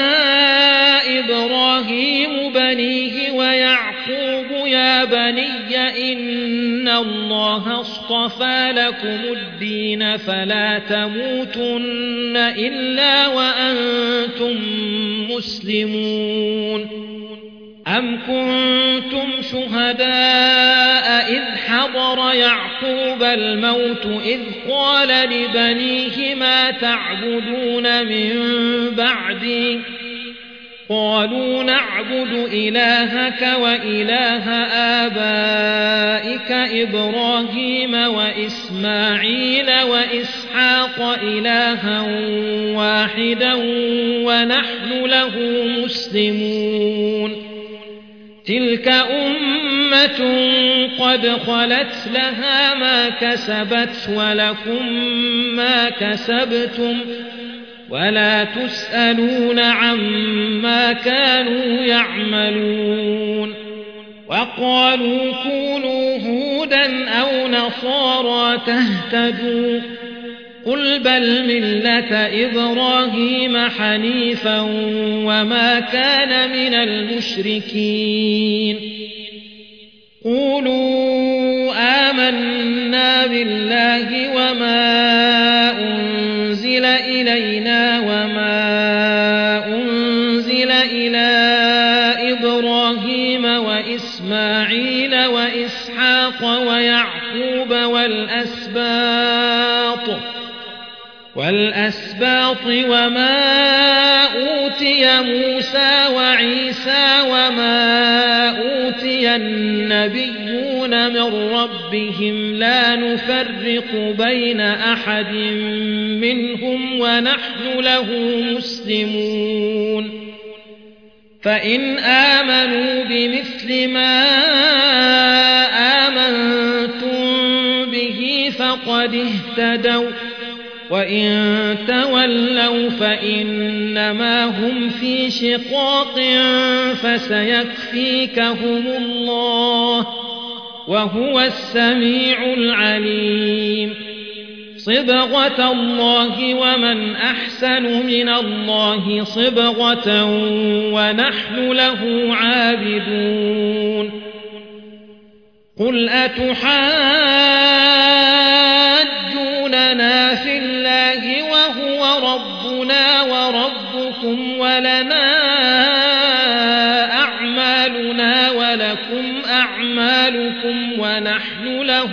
إبراهيم بنيه ويعقوب يا بني إن الله اصطفى لكم الدين فلا تموتن إلا وأنتم مسلمون أم كنتم شهداء إذ حضر يعقوب الموت إذ قال لبنيه ما تعبدون من بعدي قالوا نعبد إلهك وإله آبائك إبراهيم وإسماعيل وإسحاق إلها واحدا ونحن له مسلمون تلك أمة قد خلت لها ما كسبت ولكم ما كسبتم ولا تسألون عما كانوا يعملون وقالوا كونوا هودا أو نصارى تهتدوا قل بل ملة إبراهيم حنيفا وما كان من المشركين قولوا آمنا بالله وما أنزل إلينا وما أنزل إلى إبراهيم وإسماعيل وإسحاق ويعقوب والأسباط والأسباط وما أوتي موسى وعيسى وما أوتي النبيون من ربهم لا نفرق بين أحد منهم ونحن له مسلمون فإن آمنوا بمثل ما آمنتم به فقد اهتدوا وإن تولوا فإنما هم في شقاق فسيكفيكهم الله وهو السميع العليم صبغة الله ومن أحسن من الله صبغة ونحن له عابدون قل أتحاجوننا في الله وهو ربنا وربكم ولنا أعمالنا ولكم أعمالكم ونحن له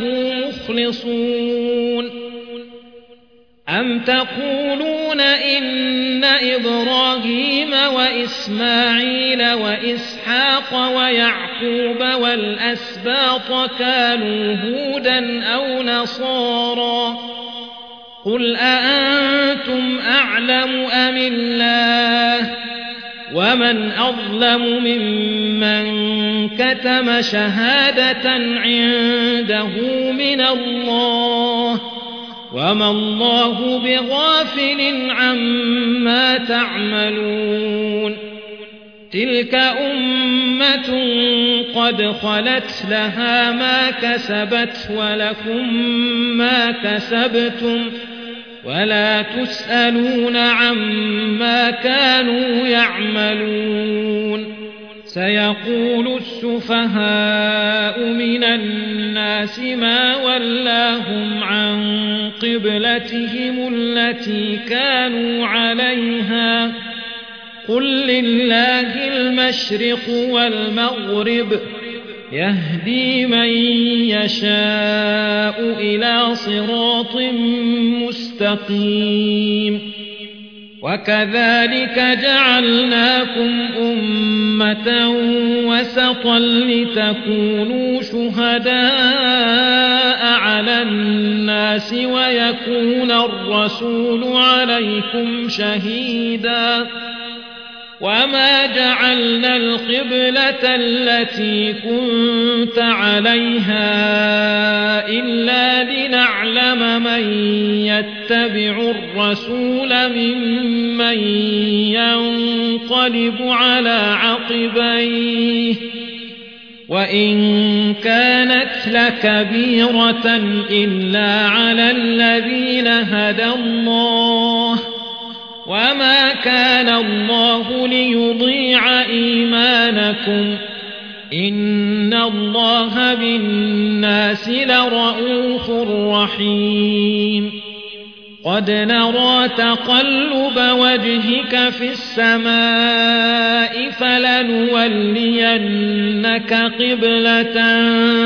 مخلصون أم تقولون إن إبراهيم وإسماعيل وإسحاق ويعقوب والأسباط كانوا هودا أو نصارى قل أأنتم أعلم أم الله ومن أظلم ممن كتم شهادة عنده من الله وما الله بغافل عما تعملون تلك أمة قد خلت لها ما كسبت ولكم ما كسبتم ولا تسألون عما كانوا يعملون سيقول السفهاء من الناس ما ولاهم عن قبلتهم التي كانوا عليها قل لله المشرق والمغرب يهدي من يشاء إلى صراط مستقيم وكذلك جعلناكم أمة وسطا لتكونوا شهداء على الناس ويكون الرسول عليكم شهيدا وما جعلنا القبلة التي كنت عليها إلا لنعلم من يتبع الرسول ممن ينقلب على عقبيه وإن كانت لكبيرة إلا على الذين هدى الله وما كان الله ليضيع إيمانكم إن الله بالناس لرءوف رحيم قد نرى تقلب وجهك في السماء فلنولينك قبلة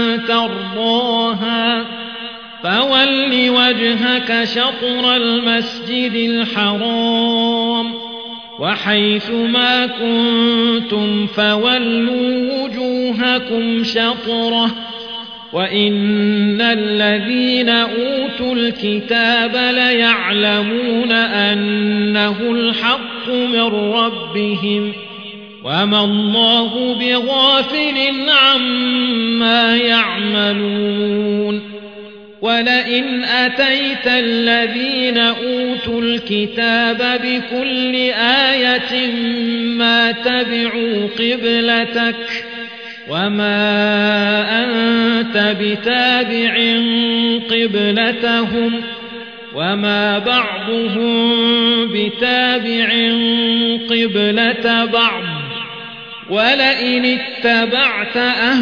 ترضاها فول وجهك شطر المسجد الحرام وحيث ما كنتم فولوا وجوهكم شطره وإن الذين أوتوا الكتاب ليعلمون أنه الحق من ربهم وما الله بغافل عما يعملون ولئن أتيت الذين أوتوا الكتاب بكل آية ما تبعوا قبلتك وما أنت بتابع قبلتهم وما بعضهم بتابع قبلة بعض ولئن اتبعت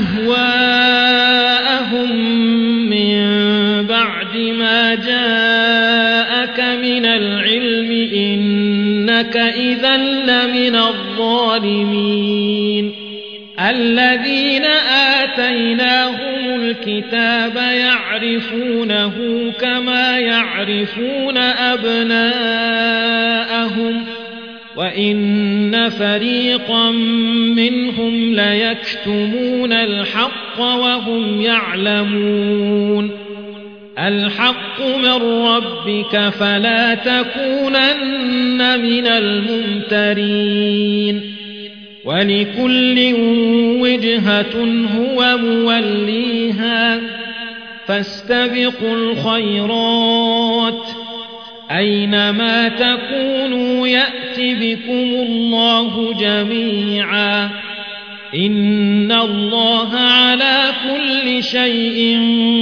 أهواءهم من بعد ما جاءك من العلم إنك إذا لمن الظالمين الذين آتيناهم الكتاب يعرفونه كما يعرفون أبناءهم وإن فريقا منهم ليكتمون الحق وهم يعلمون الحق من ربك فلا تكونن من الممترين ولكل وجهة هو موليها فاستبقوا الخيرات أينما تكونوا يأت بكم الله جميعا إن الله على كل شيء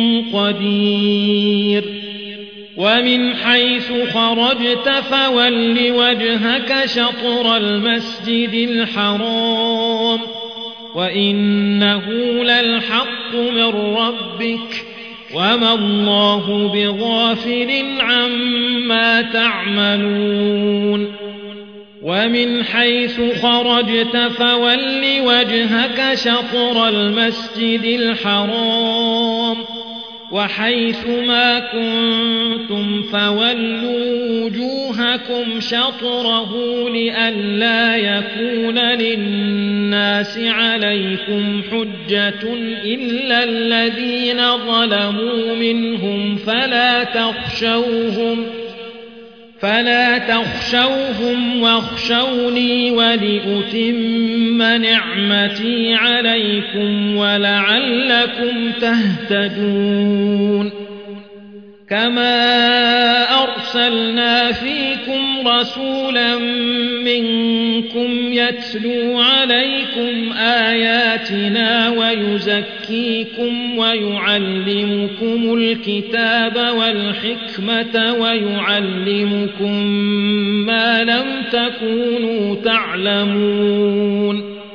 قدير ومن حيث خرجت فول وجهك شطر المسجد الحرام وإنه للحق من ربك وما الله بغافل عما تعملون ومن حيث خرجت فول وجهك شطر المسجد الحرام وحيث ما كنتم فولوا وجوهكم شطره لئلا يكون للناس عليكم حجة إلا الذين ظلموا منهم فلا تخشوهم فلا تخشوهم واخشوني ولأتم نعمتي عليكم ولعلكم تهتدون كما أرسلنا فيكم رسولا منكم يتلو عليكم آياتنا ويزكيكم ويعلمكم الكتاب والحكمة ويعلمكم ما لم تكونوا تعلمون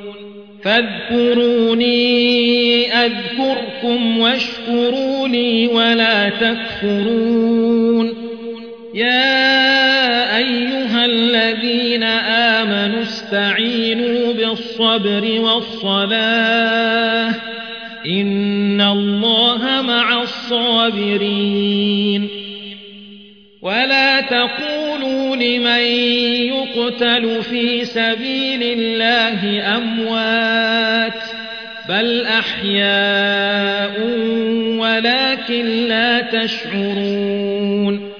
فاذكروني أذكركم واشكروا لي ولا تكفرون يا أيها الذين آمنوا استعينوا بالصبر والصلاة إن الله مع الصابرين ولا تقولوا لمن يقتل في سبيل الله أموات بل أحياء ولكن لا تشعرون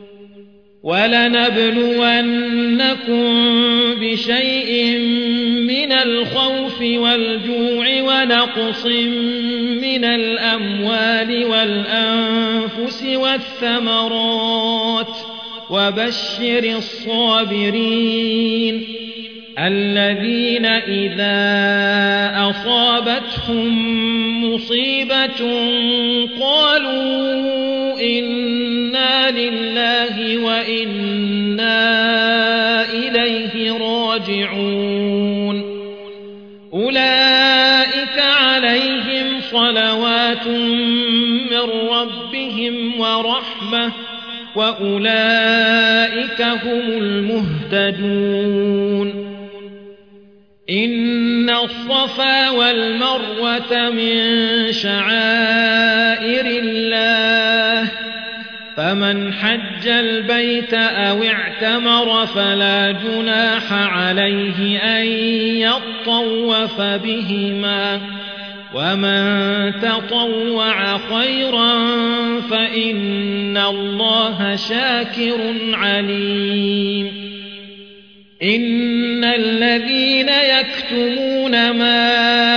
ولنبلونكم بشيء من الخوف والجوع ونقص من الأموال والأنفس والثمرات وبشر الصابرين الذين إذا أصابتهم مصيبة قالوا إنا لله وإنا إليه راجعون أولئك عليهم صلوات من ربهم ورحمة وأولئك هم المهتدون. إن الصفا والمروة من شعائر الله فمن حج البيت أو اعتمر فلا جناح عليه أن يطوف بهما ومن تطوع خيرا فإن الله شاكر عليم. إن الذين يكتمون ما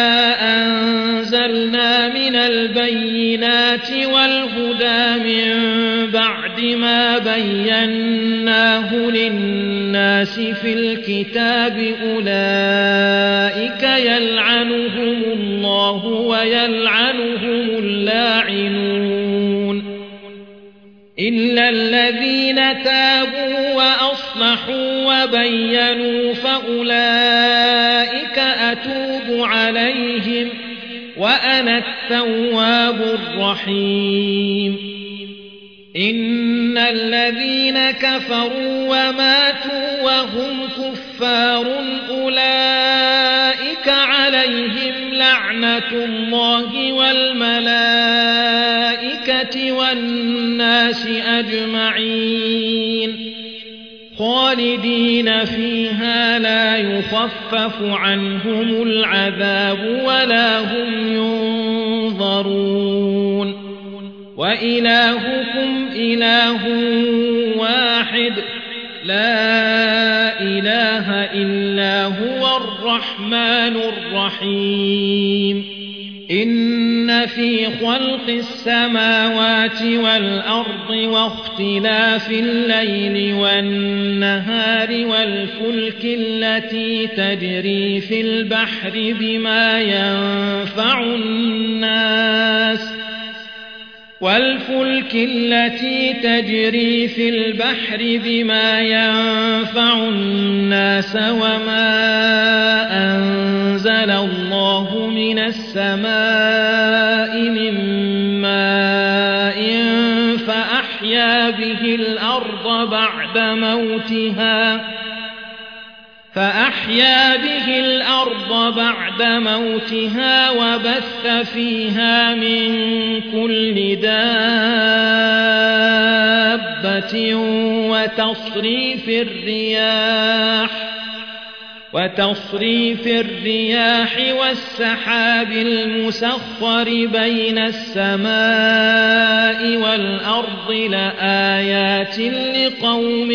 أنزلنا من البينات والهدى من بعد ما بيناه للناس في الكتاب أولئك يلعنهم الله ويلعنهم اللاعنون إلا الذين تابوا وأصلحوا وبينوا فأولئك أتوب عليهم وأنا التواب الرحيم. إن الذين كفروا وماتوا وهم كفار أولئك عليهم لعنة الله والملائكة والناس أجمعين خالدين فيها لا يخفف عنهم العذاب ولا هم ينظرون. وإلهكم إله واحد لا إله إلا هو الرحمن الرحيم. إن في خلق السماوات والأرض واختلاف الليل والنهار والفلك التي تجري في البحر بما ينفع الناس والفلك التي تجري في البحر بما ينفع الناس وما أنزل الله من السماء من ماء فأحيا به الأرض بعد موتها فأحيا به الأرض بعد موتها وبث فيها من كل دابة وتصريف الرياح وتصريف الرياح والسحاب المسخر بين السماء والأرض لآيات لقوم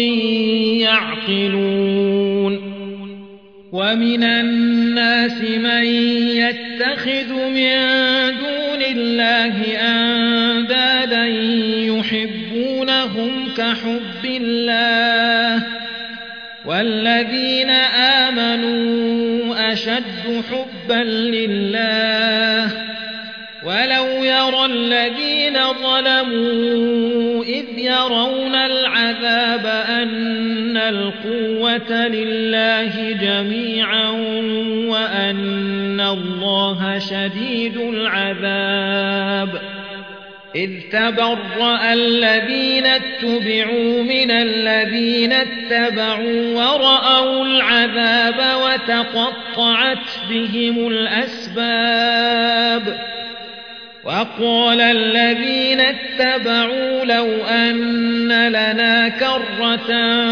يعقلون. ومن الناس من يتخذ من دون الله أندادا يحبونهم كحب الله والذين آمنوا أشد حبا لله ولو يرى الذين ظلموا إذ يرون العذاب أن القوة لله جميعا وأن الله شديد العذاب إذ تبرأ الذين اتبعوا من الذين اتبعوا ورأوا العذاب وتقطعت بهم الأسباب وقال الذين اتبعوا لو أن لنا كرة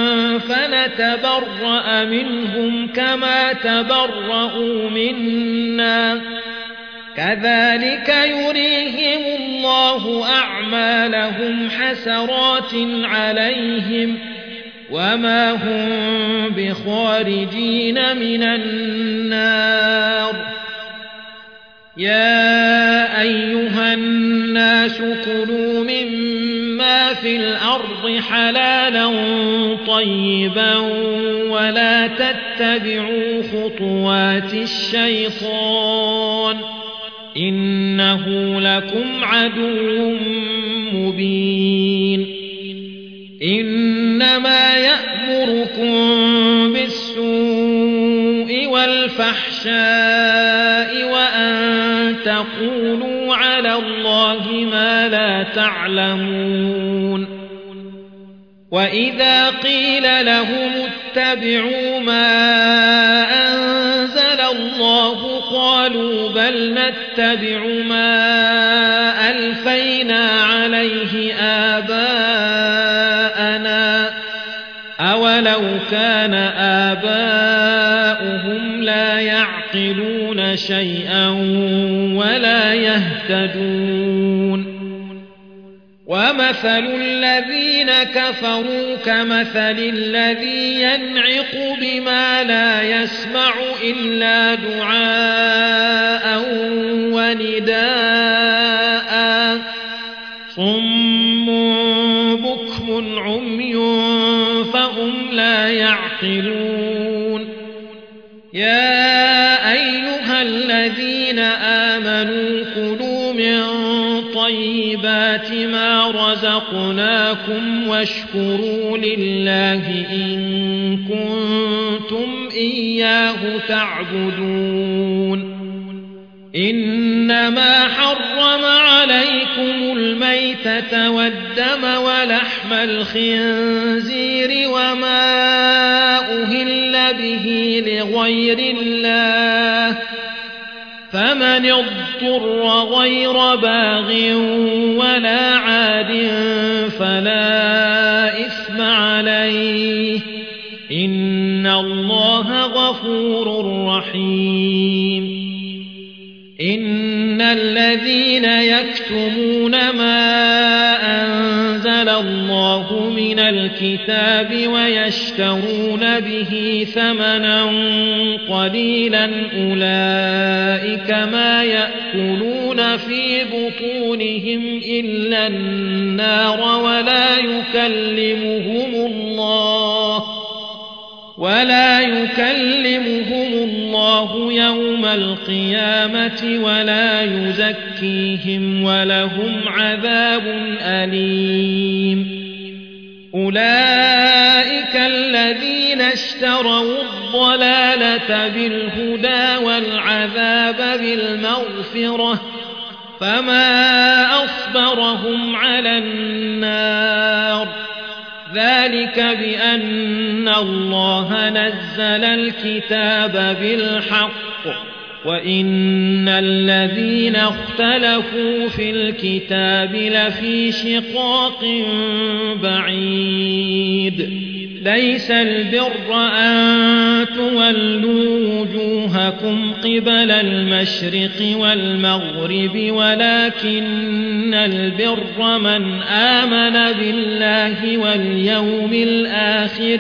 فنتبرأ منهم كما تبرأوا منا كذلك يريهم الله أعمالهم حسرات عليهم وما هم بخارجين من النار. يا أيها الناس كلوا مما في الأرض حلالا طيبا ولا تتبعوا خطوات الشيطان إنه لكم عدو مبين. إنما يأمركم بالسوء والفحشاء وأن تقولوا على الله ما لا تعلمون. وإذا قيل لهم اتبعوا ما أنزل الله قالوا بل نتبع ما ألفينا عليه آباءنا أولو كان آباؤهم لا يعقلون شيئا ولا يهتدون ومثل الذين كفروا كمثل الذي ينعق بما لا يسمع إلا دعاء ونداء صم بكم عمي فهم لا يعقلون يا أيها الذين آمنوا كلوا من طيبات ما رزقناكم واشكروا لله إن كنتم إياه تعبدون إنما حرم عليكم الميتة والدم ولحم الخنزير وما أهل به لغير الله فمن اضطر غير باغ ولا عاد فلا إثم عليه إن الله غفور رحيم إن الذين يكتمون ما أنزل الله من الكتاب ويشترون به ثمنا قليلا أولئك ما يأكلون في بطونهم إلا النار ولا يكلمهم الله ولا يكلمهم الله يوم القيامة ولا يزكيهم ولهم عذاب أليم أولئك الذين اشتروا الضلالة بالهدى والعذاب بالمغفرة فما أصبرهم على النار ذلك بأن الله نزل الكتاب بالحق وإن الذين اختلفوا في الكتاب لفي شقاق بعيد ليس البر أن تولوا وجوهكم قبل المشرق والمغرب ولكن البر من آمن بالله واليوم الآخر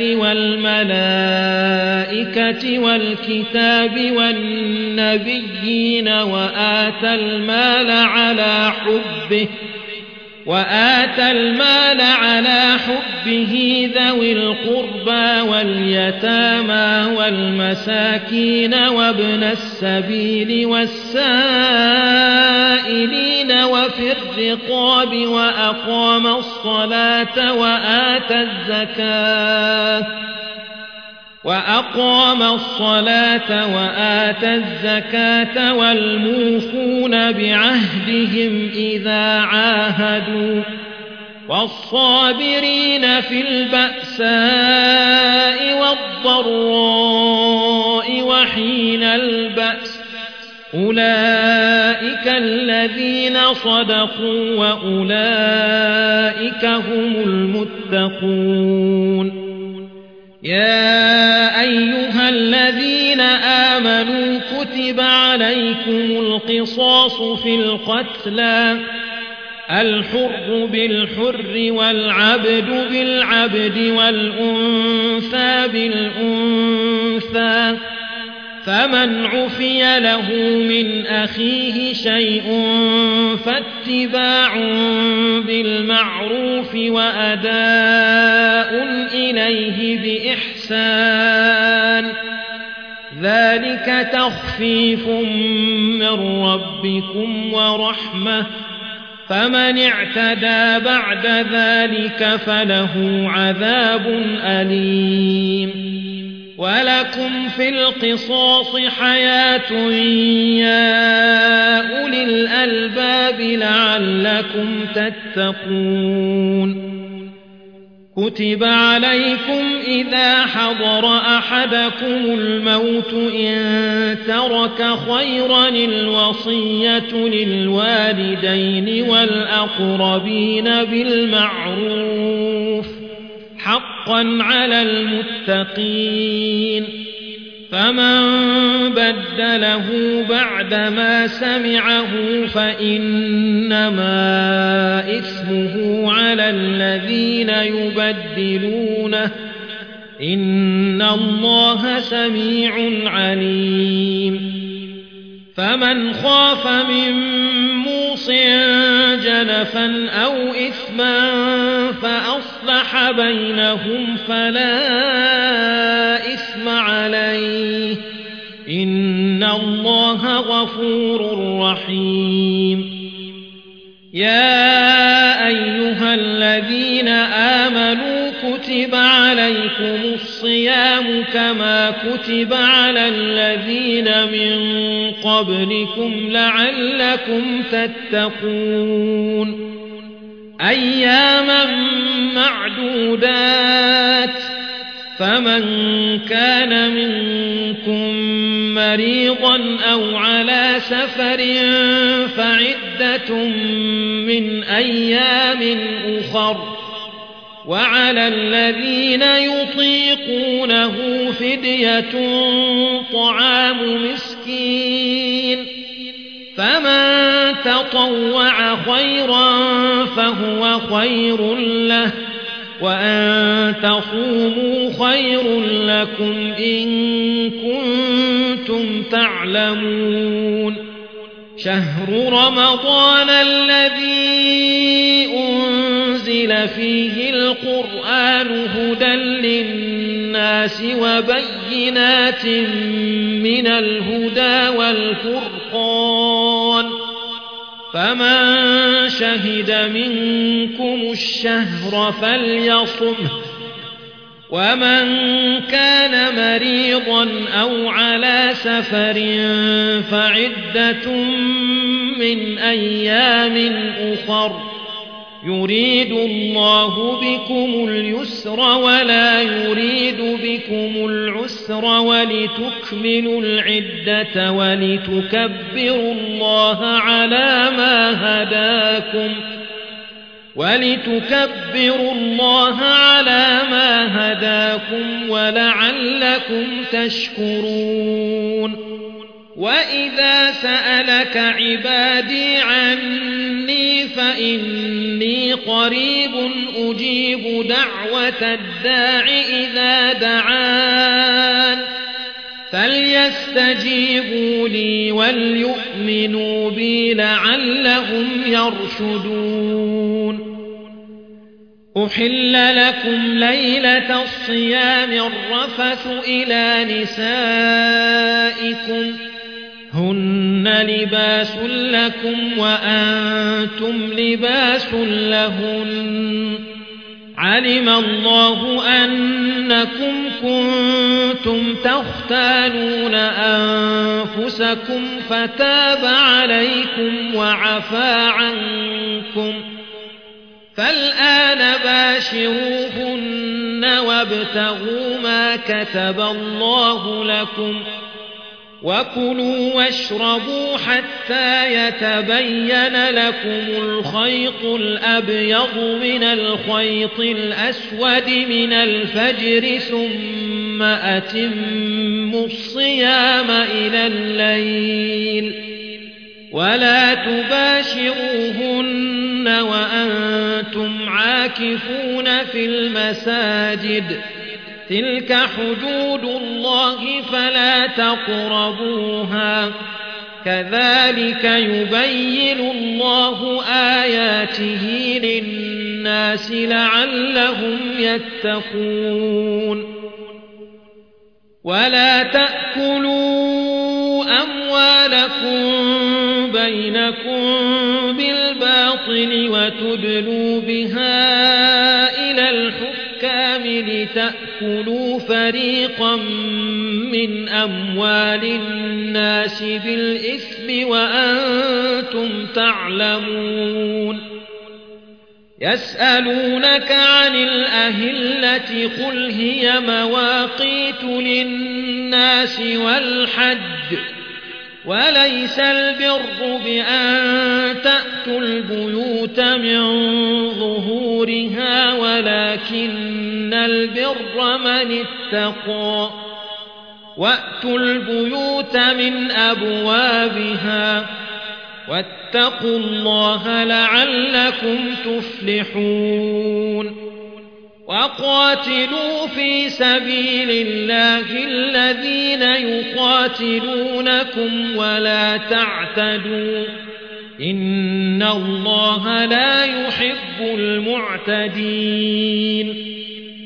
والملائكة والكتاب والنبيين وآتى المال على حبه وآتى المال على حبه ذوي القربى واليتامى والمساكين وابن السبيل والسائلين وفي الرقاب وأقام الصلاة وآتى الزكاة وأقام الصلاة وآتى الزكاة والموفون بعهدهم إذا عاهدوا والصابرين في البأساء والضراء وحين البأس أولئك الذين صدقوا وأولئك هم المتقون يا أيها الذين آمنوا كتب عليكم القصاص في القتلى الحر بالحر والعبد بالعبد والأنثى بالأنثى فمن عفي له من أخيه شيء فاتباع بالمعروف وأداء إليه بإحسان ذلك تخفيف من ربكم ورحمة فمن اعتدى بعد ذلك فله عذاب أليم ولكم في القصاص حياة يا أولي الألباب لعلكم تتقون كتب عليكم إذا حضر أحدكم الموت إن ترك خيرا الوصية للوالدين والأقربين بالمعروف حقا على المتقين فمن بدله بعدما سمعه فإنما إثمه على الذين يبدلونه إن الله سميع عليم فمن خاف من موص جنفا أو إثما فأصلح بينهم فلا إثم عليه إن الله غفور رحيم يا أيها الذين آمنوا كتب عليكم الصيام كما كتب على الذين من قبلكم لعلكم تتقون أياما معدودات فمن كان منكم مريضا أو على سفر فعدة من أيام أخر وعلى الذين يطيقونه فدية طعام مسكين فمن تطوع خيرا فهو خير له وأن تصوموا خير لكم إن كنتم تعلمون شهر رمضان الذي أنزل فيه القرآن هدى للناس وبينات من الهدى والفرقان فمن شهد منكم الشهر فليصمه ومن كان مريضا أو على سفر فعدة من أيام أخر يريد الله بكم اليسر ولا يريد بكم العسر ولتكملوا العدة ولتكبروا الله على ما هداكم ولتكبروا الله على ما هداكم ولعلكم تشكرون وإذا سألك عبادي عني فإني قريب أجيب دعوة الداع إذا دعان فليستجيبوا لي وليؤمنوا بي لعلهم يرشدون أحل لكم ليلة الصيام الرفث إلى نسائكم هن لباس لكم وأنتم لباس لهن علم الله أنكم كنتم تختانون أنفسكم فتاب عليكم وعفى عنكم فالآن باشروهن وابتغوا ما كتب الله لكم وكلوا واشربوا حتى يتبين لكم الخيط الأبيض من الخيط الأسود من الفجر ثم أتموا الصيام إلى الليل ولا تباشروهن وأنتم عاكفون في المساجد تلك حدود الله فلا تقربوها كذلك يبين الله آياته للناس لعلهم يتقون ولا تأكلوا أموالكم بينكم بالباطل وتدلوا بها إلى الحكام لتأكلوا فريقا من أموال الناس بالإثم وأنتم تعلمون يسألونك عن الأهلة قل هي مواقيت للناس والحج وليس البر بأن تأتوا البيوت من ظهورها ولكن البر من اتقى وأتوا البيوت من أبوابها واتقوا الله لعلكم تفلحون وقاتلوا في سبيل الله الذين يقاتلونكم ولا تعتدوا إن الله لا يحب المعتدين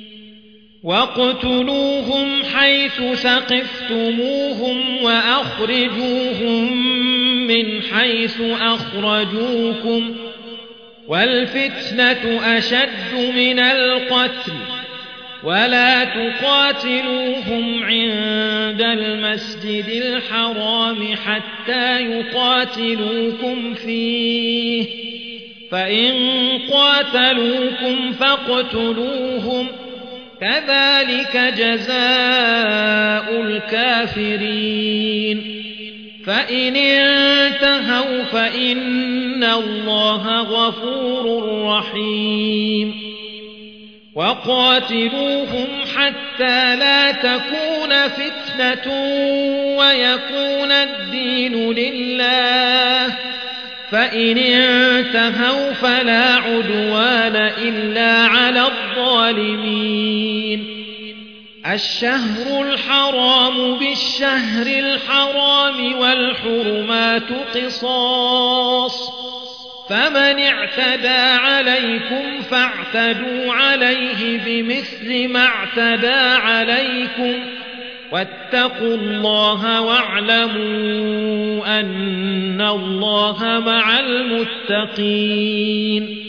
واقتلوهم حيث ثقفتموهم وأخرجوهم من حيث أخرجوكم والفتنة أشد من القتل ولا تقاتلوهم عند المسجد الحرام حتى يقاتلوكم فيه فإن قاتلوكم فاقتلوهم كذلك جزاء الكافرين فإن انتهوا فإن الله غفور رحيم وقاتلوهم حتى لا تكون فتنة ويكون الدين لله فإن انتهوا فلا عدوان إلا على الظالمين الشهر الحرام بالشهر الحرام والحرمات قصاص فمن اعتدى عليكم فاعتدوا عليه بمثل ما اعتدى عليكم واتقوا الله واعلموا أن الله مع المتقين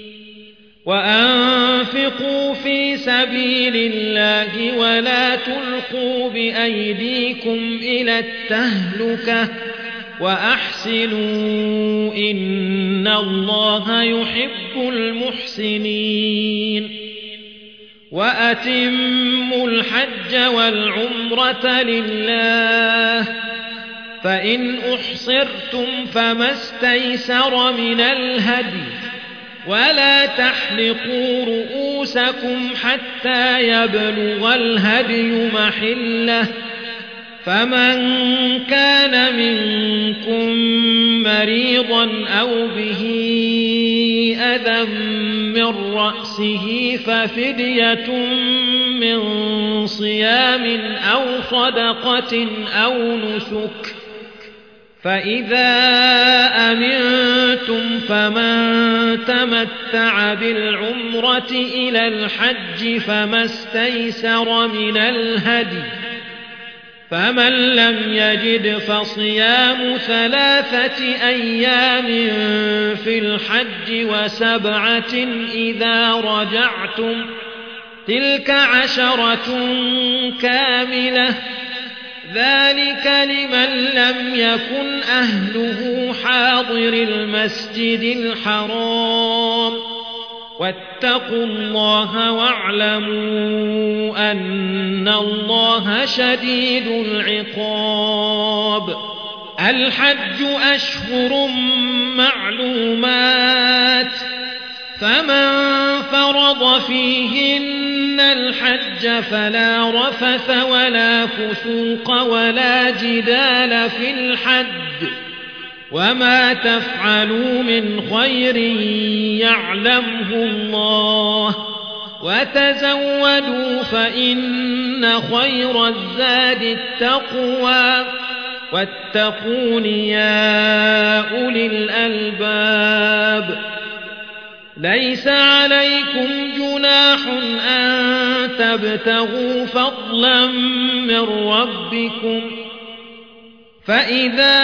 وأنفقوا في سبيل الله ولا تلقوا بأيديكم إلى التهلكة وأحسنوا إن الله يحب المحسنين وأتموا الحج والعمرة لله فإن أحصرتم فما استيسر من الهدي ولا تحلقوا رؤوسكم حتى يبلغ الهدي محله فمن كان منكم مريضا أو به أذى من رأسه ففدية من صيام أو صدقة أو نسك فإذا أمنتم فمن تمتع بالعمرة إلى الحج فما استيسر من الهدي فمن لم يجد فصيام ثلاثة أيام في الحج وسبعة إذا رجعتم تلك عشرة كاملة ذلك لمن لم يكن أهله حاضر المسجد الحرام واتقوا الله واعلموا أن الله شديد العقاب الحج أشهر معلومات فمن فرض فيهن الحج فلا رفث ولا فسوق ولا جدال في الحج وما تفعلوا من خير يعلمه الله وتزودوا فإن خير الزاد التقوى واتقون يا أولي الألباب ليس عليكم جناح أن تبتغوا فضلا من ربكم فإذا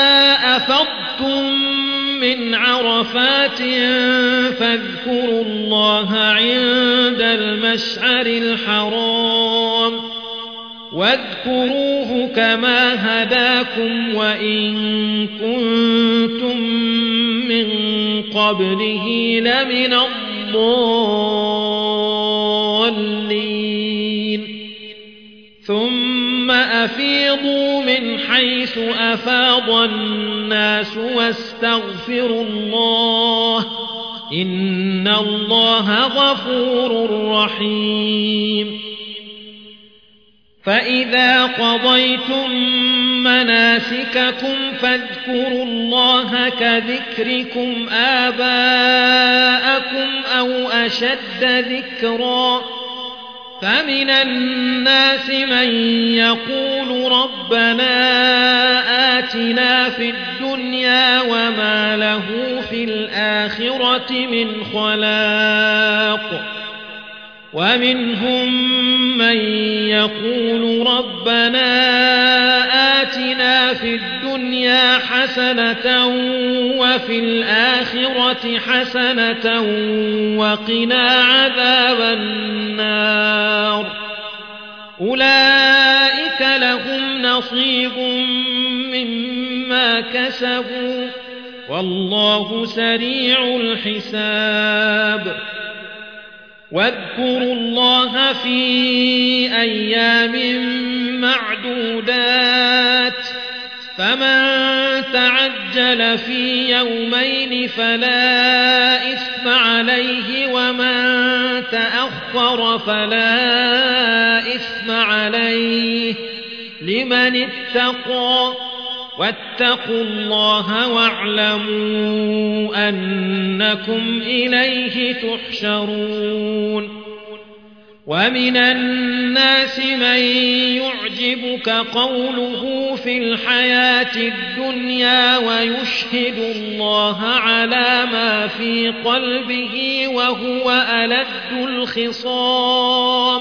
أفضتم من عرفات فاذكروا الله عند المشعر الحرام واذكروه كما هداكم وإن كنتم من قبله لمن الضالين الضالين ثم أفيضوا من حيث أفاض الناس واستغفروا الله إن الله غفور رحيم فإذا قضيتم مناسككم فاذكروا الله كذكركم آباءكم أو أشد ذكرا فمن الناس من يقول ربنا آتنا في الدنيا وما له في الآخرة من خلاق ومنهم من يقول ربنا آتنا في الدنيا حسنة وفي الآخرة حسنة وقنا عذاب النار أولئك لهم نصيب مما كسبوا والله سريع الحساب واذكروا الله في أيام معدودات فمن تعجل في يومين فلا إثم عليه ومن تأخر فلا إثم عليه لمن اتقى واتقوا الله واعلموا أنكم إليه تحشرون ومن الناس من يعجبك قوله في الحياة الدنيا ويشهد الله على ما في قلبه وهو ألد الخصام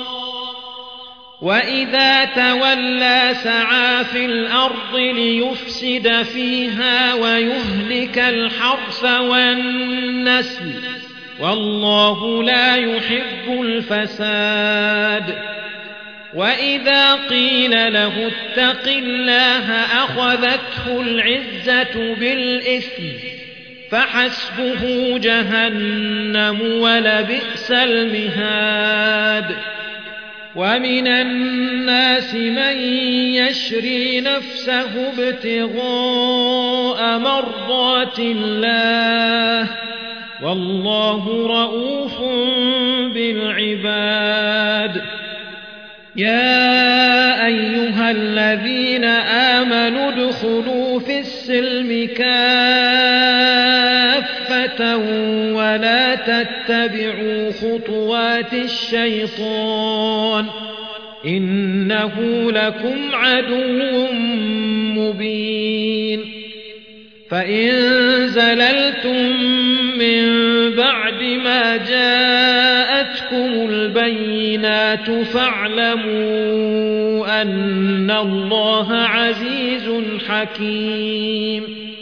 وإذا تولى سعى في الأرض ليفسد فيها ويهلك الحرث والنسل والله لا يحب الفساد وإذا قيل له اتق الله أخذته العزة بالإثم فحسبه جهنم ولبئس المهاد ومن الناس من يشري نفسه ابتغاء مرضات الله والله رؤوف بالعباد يا أيها الذين آمنوا ادخلوا في السلم كافة ولا تتبعوا خطوات الشيطان إنه لكم عدو مبين فإن زللتم من بعد ما جاءتكم البينات فاعلموا أن الله عزيز حكيم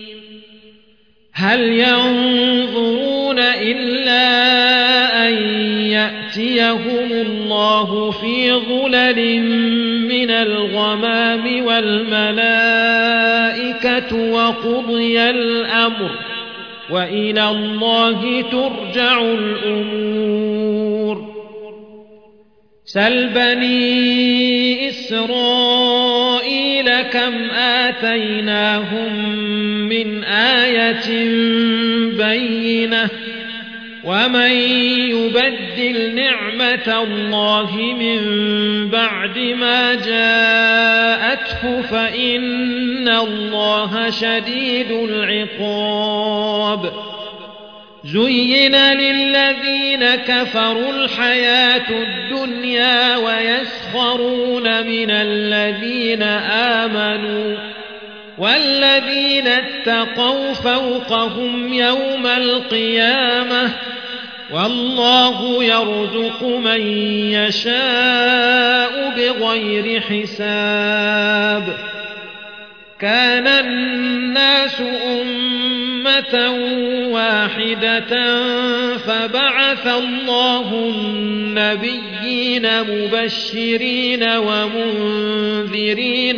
هل ينظرون إلا أن يأتيهم الله في ظلل من الغمام والملائكة وقضي الأمر وإلى الله ترجع الأمور سل بني إسرائيل كم آتيناهم من آية بينة ومن يبدل نعمة الله من بعد ما جاءته فإن الله شديد العقاب زين للذين كفروا الحياة الدنيا ويسخرون من الذين آمنوا والذين اتقوا فوقهم يوم القيامة والله يرزق من يشاء بغير حساب كان الناس أمة واحدة فبعث الله النبيين مبشرين ومنذرين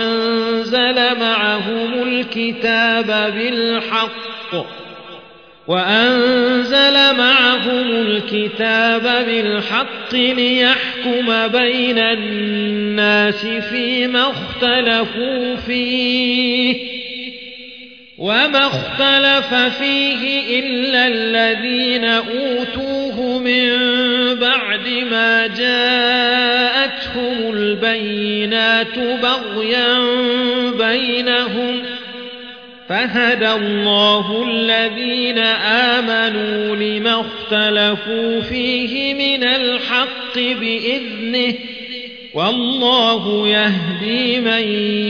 وأنزل معهم الكتاب بالحق وأنزل معهم الكتاب بالحق ليحكم بين الناس فيما اختلفوا فيه وما اختلف فيه إلا الذين أوتوه من بعد ما جاءتهم البينات بغيا بينهم فهدى الله الذين آمنوا لما اختلفوا فيه من الحق بإذنه والله يهدي من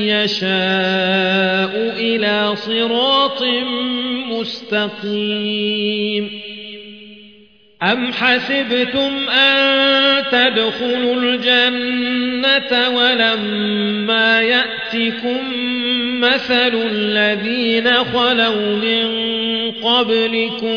يشاء إلى صراط مستقيم. أم حسبتم أن تدخلوا الجنة ولما يأتكم مثل الذين خلوا من قبلكم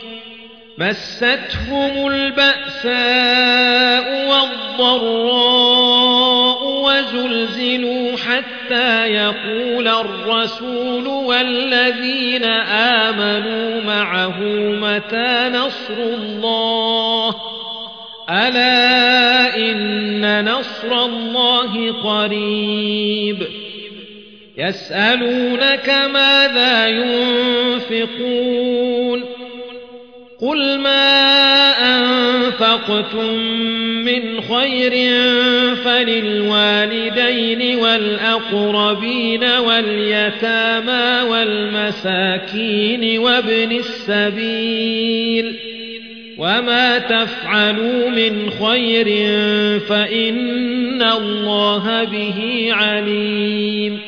مستهم البأساء والضراء وزلزلوا حتى يقول الرسول والذين آمنوا معه متى نصر الله ألا إن نصر الله قريب. يسألونك ماذا ينفقون قل ما أنفقتم من خير فللوالدين والأقربين واليتامى والمساكين وابن السبيل وما تفعلوا من خير فإن الله به عليم.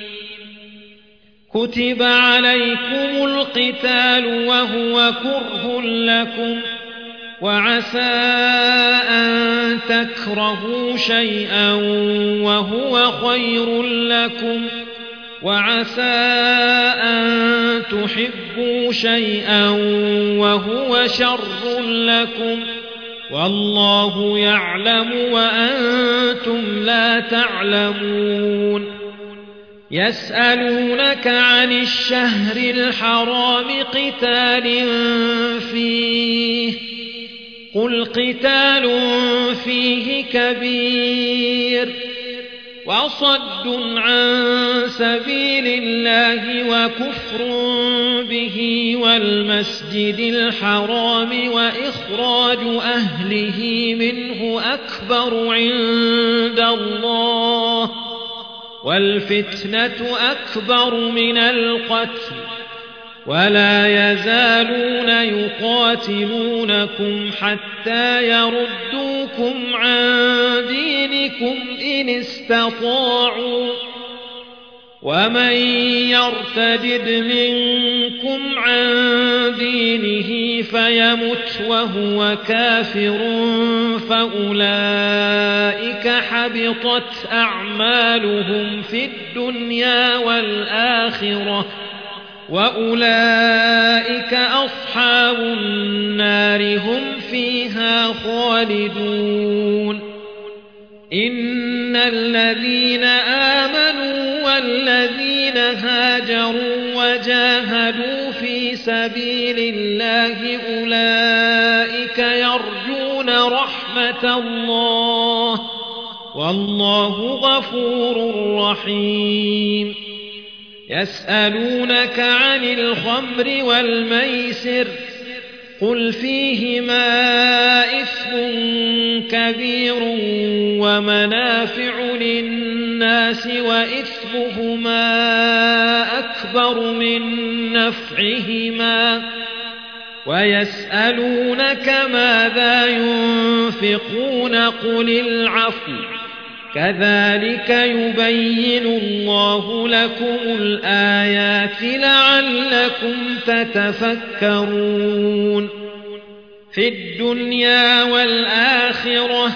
كتب عليكم القتال وهو كره لكم وعسى أن تكرهوا شيئا وهو خير لكم وعسى أن تحبوا شيئا وهو شر لكم والله يعلم وأنتم لا تعلمون. يسألونك عن الشهر الحرام قتال فيه قل قتال فيه كبير وصد عن سبيل الله وكفر به والمسجد الحرام وإخراج أهله منه أكبر عند الله والفتنة أكبر من القتل ولا يزالون يقاتلونكم حتى يردوكم عن دينكم إن استطاعوا ومن يرتد منكم عن دينه فيمت وهو كافر فأولئك حبطت أعمالهم في الدنيا والآخرة وأولئك أصحاب النار هم فيها خالدون. إن الذين آمنوا والذين هاجروا وجاهدوا في سبيل الله أولئك يرجون رحمة الله والله غفور رحيم. يسألونك عن الخمر والميسر قل فيهما إثم كبير ومنافع للناس وإثمهما أكبر من نفعهما ويسألونك ماذا ينفقون قل العفو كذلك يبين الله لكم الآيات لعلكم تتفكرون. في الدنيا والآخرة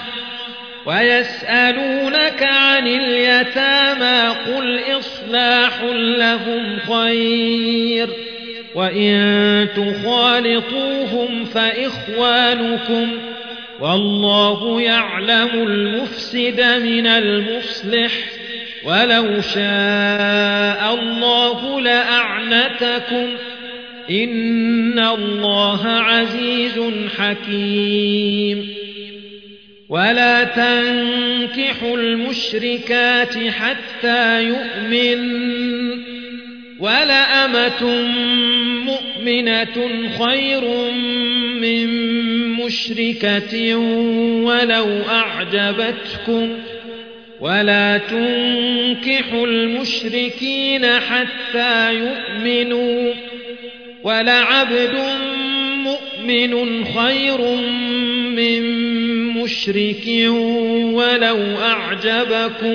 ويسألونك عن اليتامى قل إصلاح لهم خير وإن تخالطوهم فإخوانكم والله يعلم المفسد من المصلح ولو شاء الله لأعنتكم إن الله عزيز حكيم ولا تنكحوا المشركات حتى يؤمن ولأمة مؤمنة خير من مشركة ولو أعجبتكم ولا تنكحوا المشركين حتى يؤمنوا ولعبد مؤمن خير من مشرك ولو أعجبكم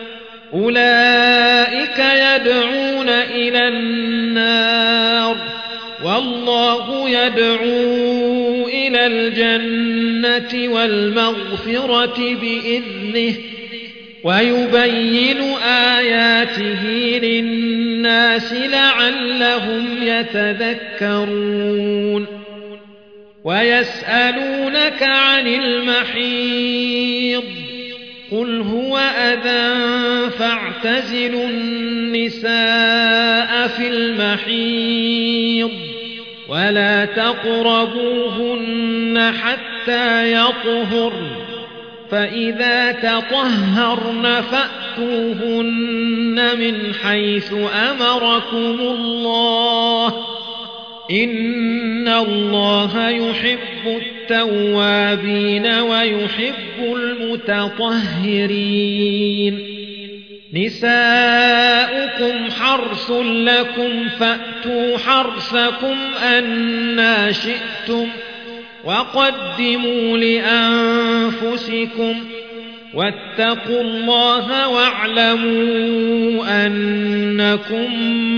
أولئك يدعون إلى النار والله يدعو إلى الجنة والمغفرة بإذنه ويبين آياته للناس لعلهم يتذكرون ويسألونك عن المحيض قل هو أذى فاعتزلوا النساء في المحيض ولا تقربوهن حتى يطهرن فإذا تطهرن فأتوهن من حيث أمركم الله إن الله يحب التوابين ويحب المتطهرين نساؤكم حرث لكم فأتوا حرثكم أنى شئتم وقدموا لأنفسكم واتقوا الله واعلموا أنكم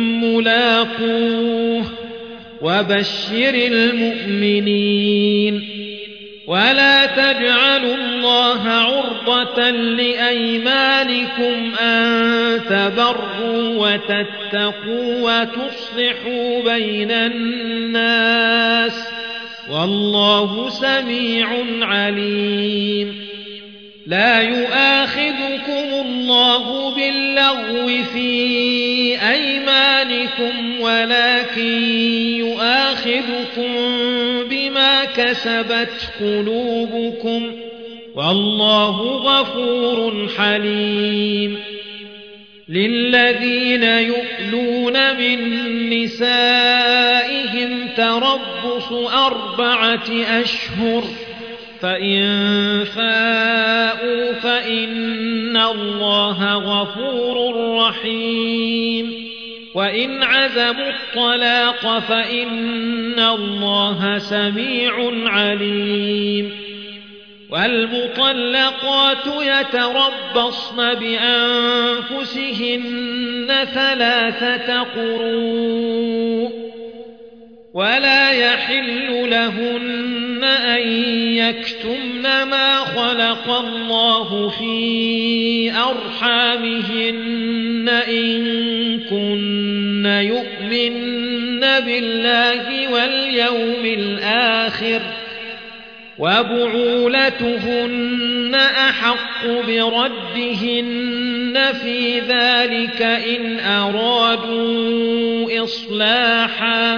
ملاقوه وبشر المؤمنين ولا تجعلوا الله عرضة لأيمانكم أن تبروا وتتقوا وتصلحوا بين الناس والله سميع عليم لا يؤاخذكم الله باللغو في أيمانكم ولكن يؤاخذكم بما كسبت قلوبكم والله غفور حليم للذين يؤلون من نسائهم تربص أربعة أشهر فإن فاءوا فإن الله غفور رحيم وإن عزموا الطلاق فإن الله سميع عليم والمطلقات يتربصن بأنفسهن ثلاثة قروء ولا يحل لهن أن يكتمن ما خلق الله في أرحامهن إن كن يؤمن بالله واليوم الآخر وبعولتهن أحق بردهن في ذلك إن أرادوا إصلاحا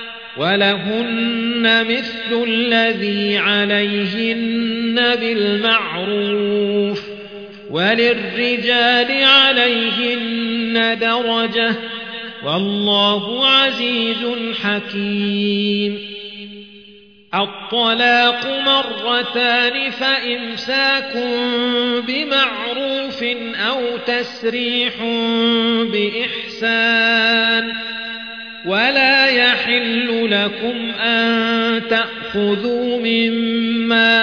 ولهن مثل الذي عليهن بالمعروف وللرجال عليهن درجة والله عزيز حكيم الطلاق مرتان فإمساك بمعروف أو تسريح بإحسان ولا يحل لكم أن تأخذوا مما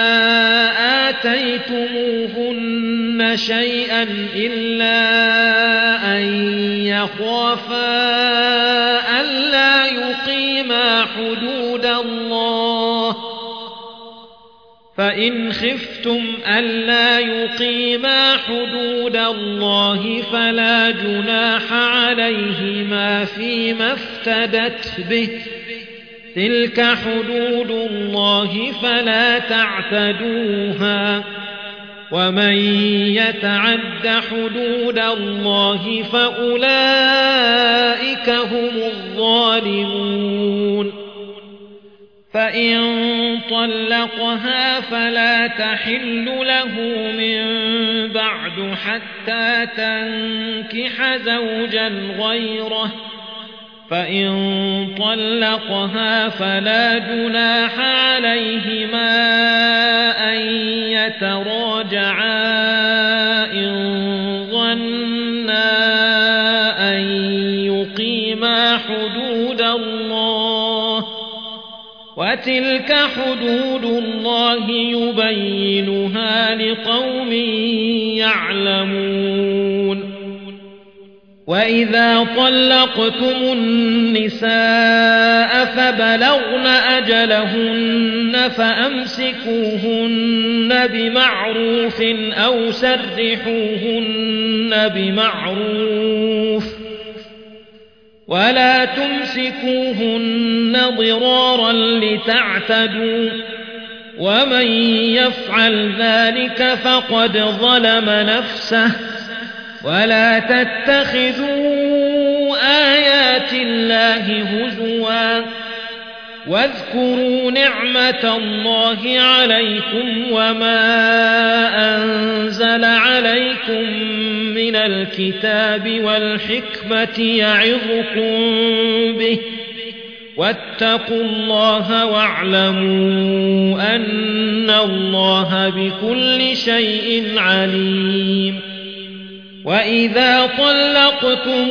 آتيتموهن شيئا إلا أن يخافا ألا يقيما حدود الله فإن خفتم ألا يقيما حدود الله فلا جناح عليهما فيما افتدت به تلك حدود الله فلا تعتدوها ومن يتعد حدود الله فأولئك هم الظالمون فإن طلقها فلا تحل له من بعد حتى تنكح زوجا غيره فإن طلقها فلا جناح عليهما أن يتراجعا إن ظنا أن يقيما حدود الله وتلك حدود الله يبينها لقوم يعلمون وإذا طلقتم النساء فبلغن أجلهن فأمسكوهن بمعروف أو سرحوهن بمعروف ولا تمسكوهن ضرارا لتعتدوا ومن يفعل ذلك فقد ظلم نفسه ولا تتخذوا آيات الله هزوا واذكروا نعمة الله عليكم وما أنزل عليكم من الكتاب والحكمة يعظكم به واتقوا الله واعلموا أن الله بكل شيء عليم وإذا طلقتم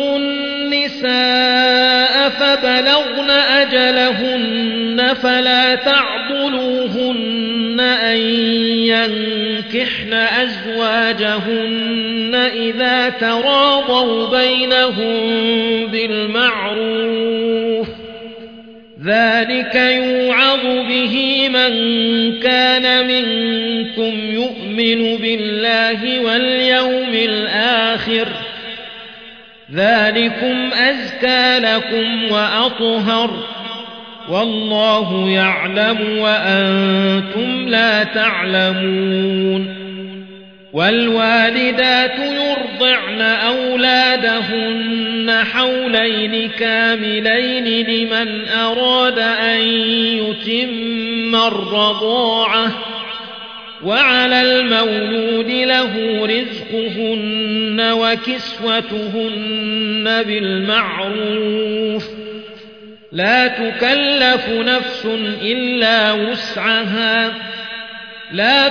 النساء فبلغن أجلهن فلا تعضلوهن أن ينكحن أزواجهن إذا تراضوا بينهم بالمعروف ذلك يوعظ به من كان منكم يؤمن بالله واليوم الآخر ذلكم أزكى لكم وأطهر والله يعلم وأنتم لا تعلمون والوالدات يرضعن أولادهن حولين كاملين لمن أراد أن يتم الرضاعة وعلى المولود له رزقهن وكسوتهن بالمعروف لا تكلف نفس إلا وسعها لا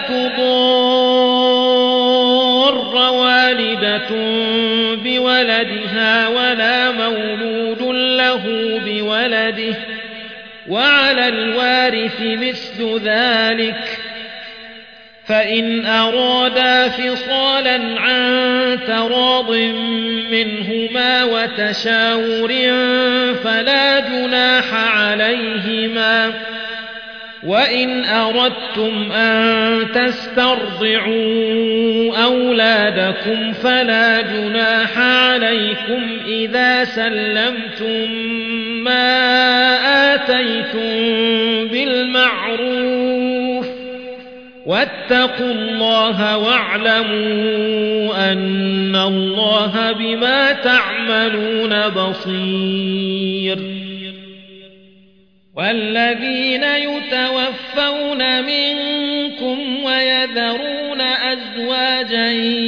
تضار والدة بولدها ولا مولود له بولده وعلى الوارث مثل ذلك فإن أرادا فصالا عن تراض منهما وتشاور فلا جناح عليهما وإن أردتم أن تسترضعوا أولادكم فلا جناح عليكم إذا سلمتم ما آتيتم بالمعروف واتقوا الله واعلموا أن الله بما تعملون بصير والذين يتوفون منكم ويذرون أزواجا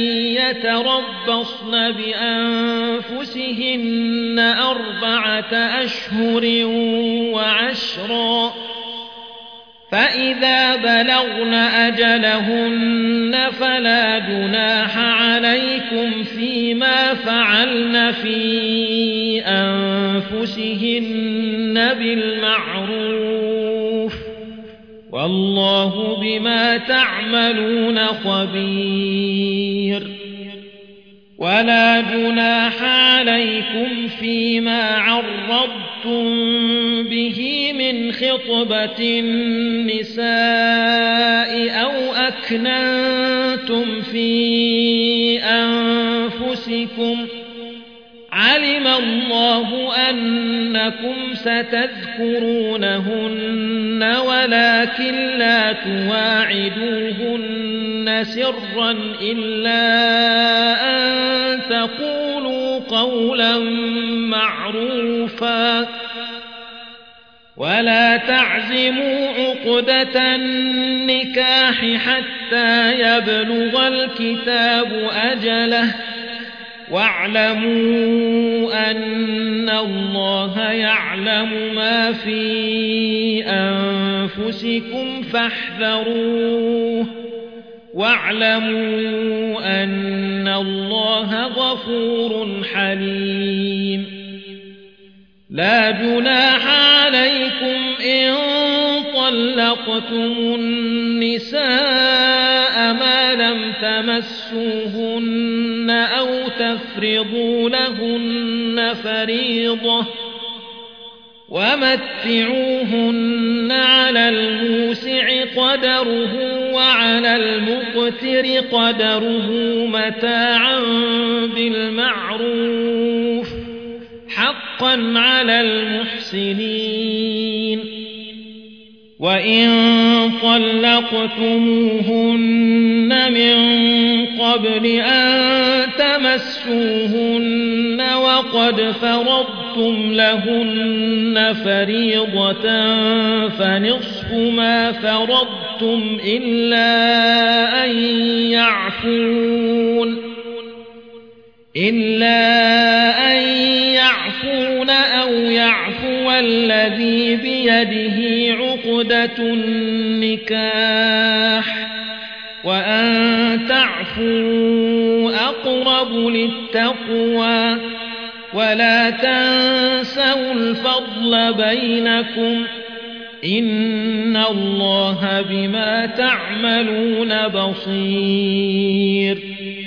يتربصن بأنفسهن أربعة أشهر وعشرا فإذا بلغن أجلهن فلا جناح عليكم فيما فعلن في أنفسهن بالمعروف والله بما تعملون خبير ولا جناح عليكم فيما عرضتم به من خطبة النساء أو أكننتم في أنفسكم علم الله أنكم ستذكرونهن ولكن لا تواعدوهن سرا إلا أن تقولوا قولا معروفا ولا تعزموا عقدة النكاح حتى يبلغ الكتاب أجله واعلموا أن الله يعلم ما في أنفسكم فاحذروه واعلموا أن الله غفور حليم لا جناح عليكم إن طلقتم النساء ما لم تمسوهن أو تفرضوا لهن فريضة ومتعوهن على الموسع قدره وعلى المقتر قدره متاعا بالمعروف حقا على المحسنين وإن طلقتموهن من قبل أن تمسوهن وقد فرضتم لهن فريضة فنصف ما فرضتم إلا أن يعفون إلا أن يعفون أو يعفو الذي بيده عقدة النكاح وأن تعفوا أقرب للتقوى ولا تنسوا الفضل بينكم إن الله بما تعملون بصير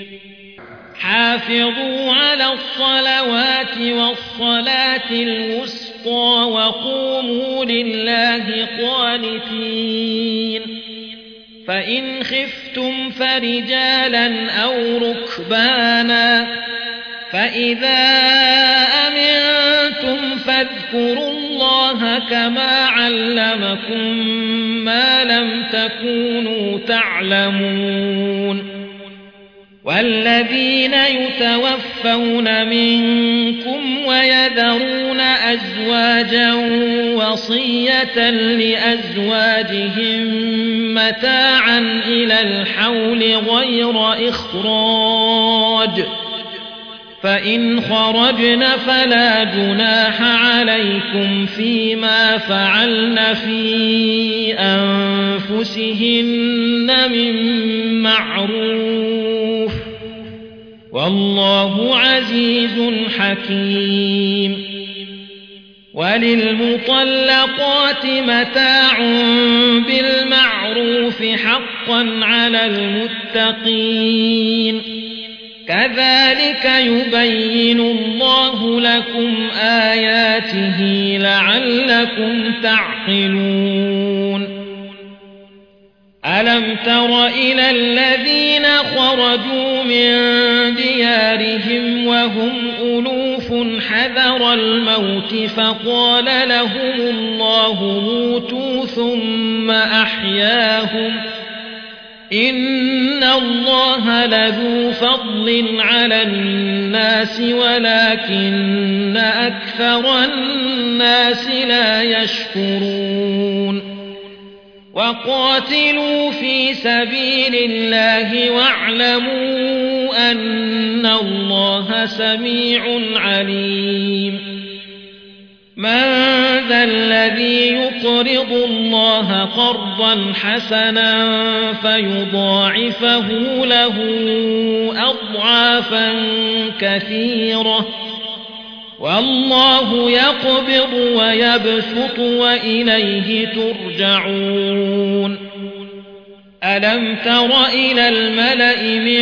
حافظوا على الصلوات والصلاة الوسطى وقوموا لله قانتين فإن خفتم فرجالا أو ركبانا فإذا أمنتم فاذكروا الله كما علمكم ما لم تكونوا تعلمون والذين يتوفون منكم ويذرون أزواجا وصية لأزواجهم متاعا إلى الحول غير إخراج فإن خرجن فلا جناح عليكم فيما فعلن في أنفسهن من معروف والله عزيز حكيم وللمطلقات متاع بالمعروف حقا على المتقين كذلك يبين الله لكم آياته لعلكم تعقلون ألم تر إلى الذين خرجوا من ديارهم وهم ألوف حذر الموت فقال لهم الله موتوا ثم أحياهم إن الله لذو فضل على الناس ولكن أكثر الناس لا يشكرون وقاتلوا في سبيل الله واعلموا أن الله سميع عليم من ذا الذي يقرض الله قرضا حسنا فيضاعفه له أضعافا كثيرة والله يقبض ويبسط وإليه ترجعون ألم تر إلى الملأ من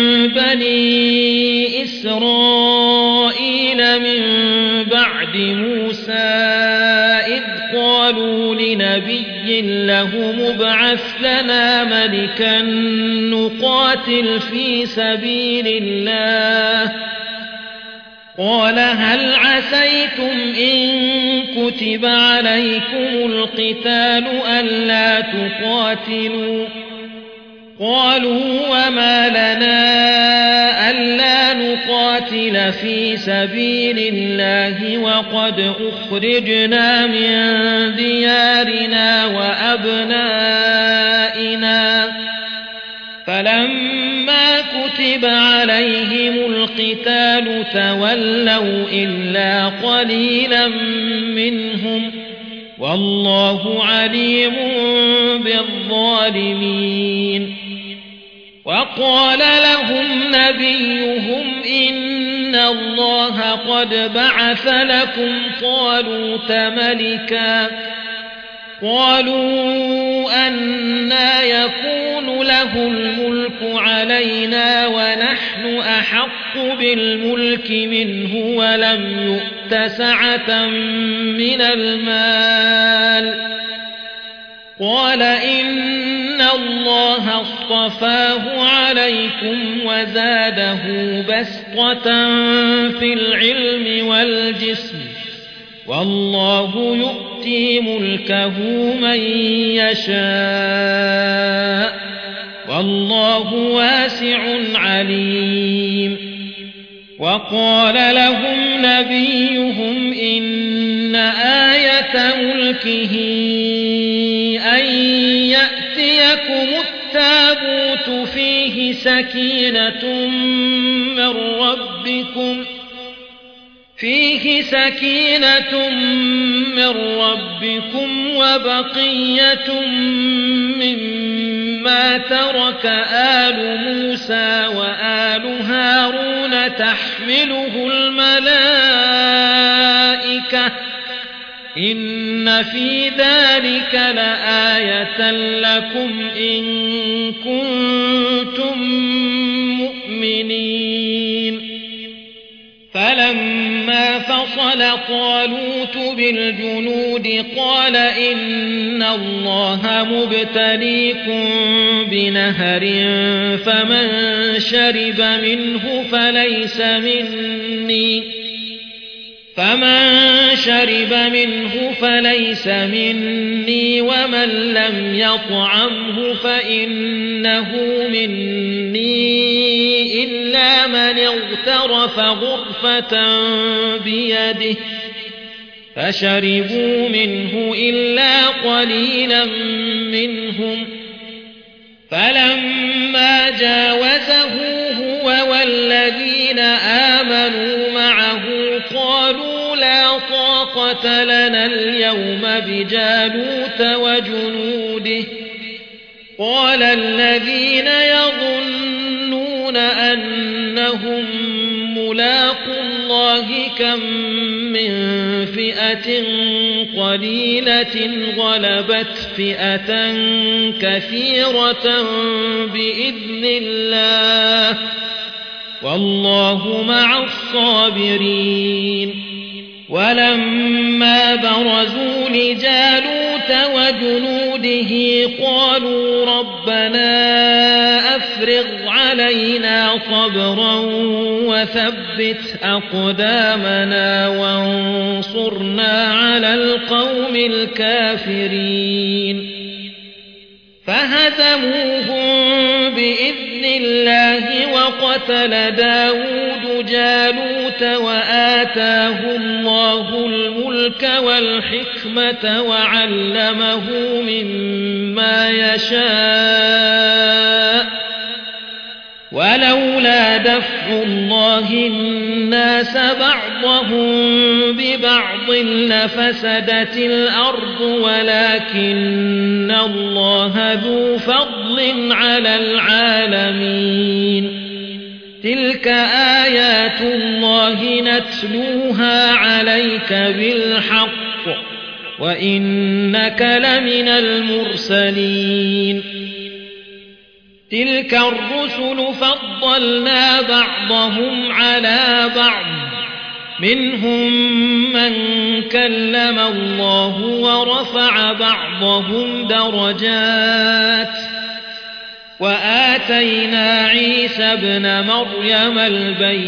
بني إسرائيل من بعد موسى إذ قالوا لنبي له مبعث لنا ملكا نقاتل في سبيل الله قال هل عسيتم إن كتب عليكم القتال ألا تقاتلوا قالوا وما لنا ألا نقاتل في سبيل الله وقد أخرجنا من ديارنا وأبنائنا فلما كتب عليهم القتال تولوا إلا قليلا منهم والله عليم بالظالمين وقال لهم نبيهم إن الله قد بعث لكم طالوت ملكا قالوا أنى يكون له الملك علينا ونحن أحق بالملك منه ولم يؤت سعة من المال قال إن الله اصطفاه عليكم وزاده بسطة في العلم والجسم والله يؤتي ملكه من يشاء والله واسع عليم وقال لهم نبيهم إن آية ملكه أن يأتيكم التابوت فيه سكينة من ربكم فيه سكينة من ربكم وبقية مما ترك آل موسى وآل هارون تحمله الملائكة إن في ذلك لآية لكم إن كنتم مؤمنين فلما فصل طالوت بالجنود قال إن الله مبتليكم بنهر فمن شرب منه فليس مني فمن شرب منه فليس مني ومن لم يطعمه فإنه مني إلا من اغترف غرفة بيده فشربوا منه إلا قليلا منهم فلما جاوزه هو والذين آمنوا معه قالوا لا طاقة لنا اليوم بجالوت وجنوده قال الذين يظنون أنهم ملاقو الله كم من فئة قليلة غلبت فئة كثيرة بإذن الله والله مع الصابرين ولما برزوا لجالوت وجنوده قالوا ربنا أفرغ علينا صبرا وثبت أقدامنا وانصرنا على القوم الكافرين فهزموهم بإذن الله وقتل داود جالوت وآتاه الله الملك والحكمة وعلمه مما يشاء ولولا دفع الله الناس بعضهم ببعض لفسدت الأرض ولكن الله ذو فضل على العالمين تلك آيات الله نتلوها عليك بالحق وإنك لمن المرسلين تلك الرسل فضلنا بعضهم على بعض منهم من كلم الله ورفع بعضهم درجات وآتينا عيسى ابن مريم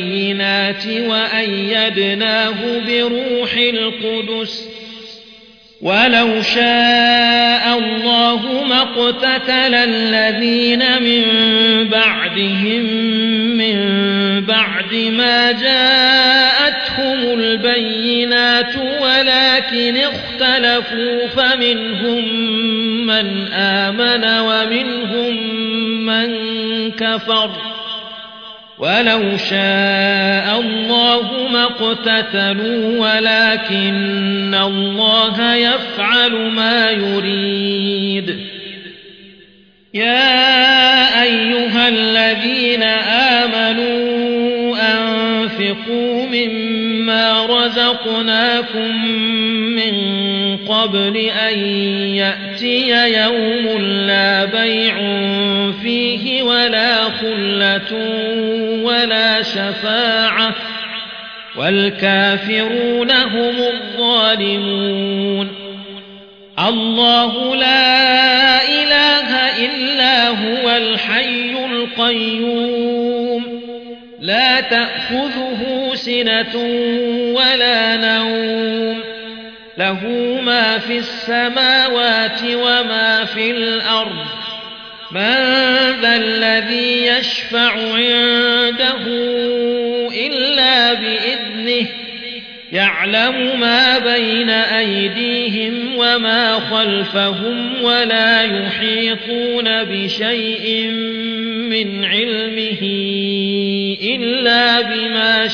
البينات وأيدناه بروح القدس ولو شاء الله ما اقتتل الذين من بعدهم من بعد ما جاءتهم البينات ولكن اختلفوا فمنهم من آمن ومنهم من كفر ولو شاء الله ما اقتتلوا ولكن الله يفعل ما يريد. يا أيها الذين آمنوا أنفقوا مما رزقناكم من قبل أن يأتي يوم لا بيع فيه ولا خلة ولا شفاعة والكافرون هم الظالمون. الله لا إله إلا هو الحي القيوم لا تأخذه سنة ولا نوم له ما في السماوات وما في الأرض من ذا الذي يشفع عنده إلا بإذنه يعلم ما بين أيديهم وما خلفهم ولا يحيطون بشيء من علمه إلا بما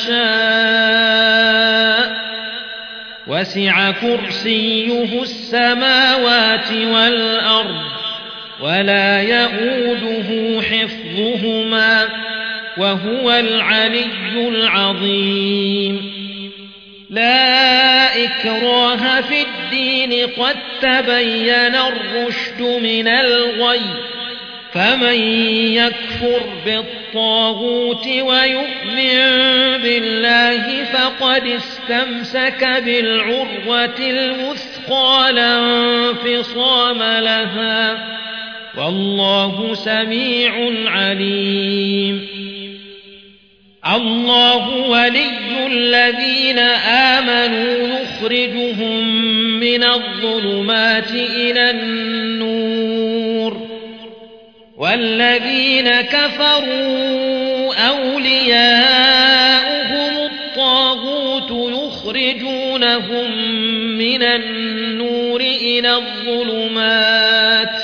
شاء وسع كرسيه السماوات والأرض ولا يئوده حفظهما وهو العلي العظيم. لا إكراه في الدين قد تبين الرشد من الغي فمن يكفر بالطاغوت ويؤمن بالله فقد استمسك بالعروة الوثقى لا انفصام لها والله سميع عليم. الله ولي الذين آمنوا يخرجهم من الظلمات إلى النور والذين كفروا أولياؤهم الطاغوت يخرجونهم من النور إلى الظلمات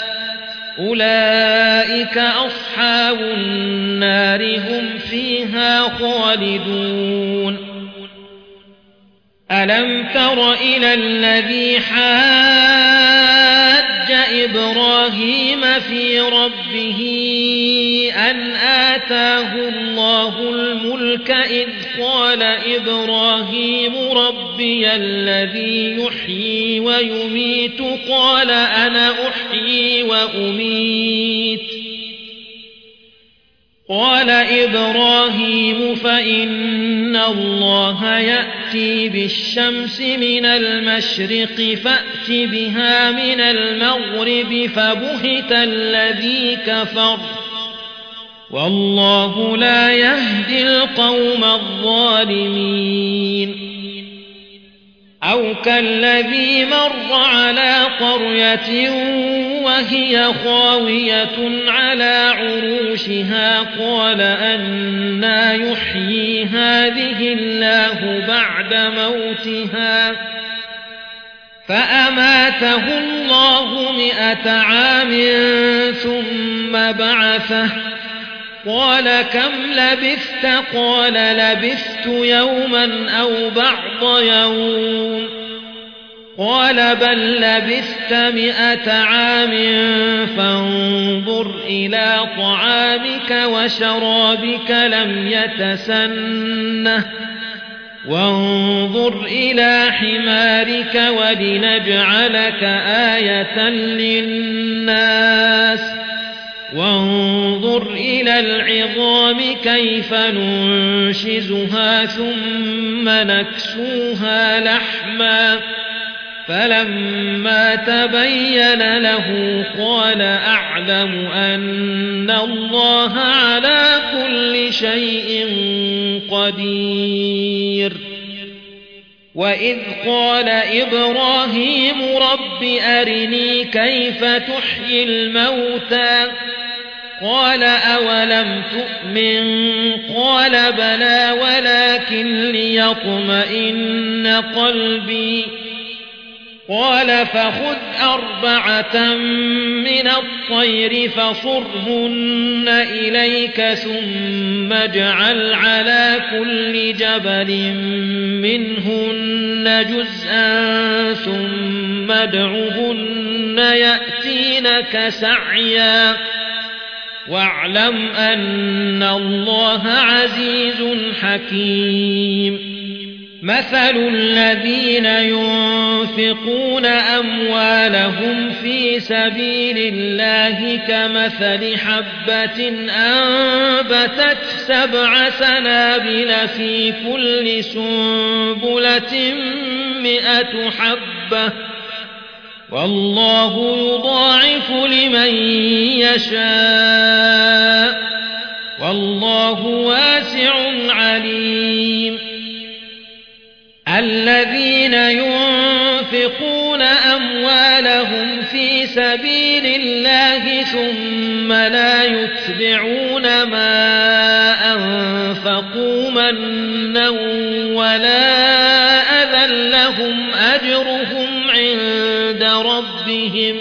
أولئك أصحاب النار هم فيها خالدون. ألم تر إلى الذي حاج إبراهيم في ربه أن آتاه الله الملك إذ قال إبراهيم ربي الذي يحيي ويميت قال أنا أحيي وأميت قال إبراهيم فإن الله يأتي بالشمس من المشرق فأت بها من المغرب فبهت الذي كفر والله لا يهدي القوم الظالمين. أو كالذي مر على قرية وهي خاوية على عروشها قال أنى يحيي هذه الله بعد موتها فأماته الله مئة عام ثم بعثه قال كم لبثت قال لبثت يوما أو بعض يوم قال بل لبثت مئة عام فانظر إلى طعامك وشرابك لم يتسنه وانظر إلى حمارك ولنجعلك آية للناس وانظر إلى العظام كيف ننشزها ثم نكسوها لحما فلما تبين له قال أعلم أن الله على كل شيء قدير. وإذ قال إبراهيم رب أرني كيف تحيي الموتى قال أولم تؤمن قال بلى ولكن ليطمئن قلبي قال فخذ أربعة من الطير فصرهن إليك ثم اجعل على كل جبل منهن جزءا ثم ادعهن يأتينك سعيا واعلم أن الله عزيز حكيم مثل الذين ينفقون أموالهم في سبيل الله كمثل حبة أنبتت سبع سنابل في كل سنبلة مئة حبة والله يضاعف لمن يشاء والله واسع عليم الذين ينفقون أموالهم في سبيل الله ثم لا يتبعون ما أنفقوا منا ولا أذى لهم أجرهم عند ربهم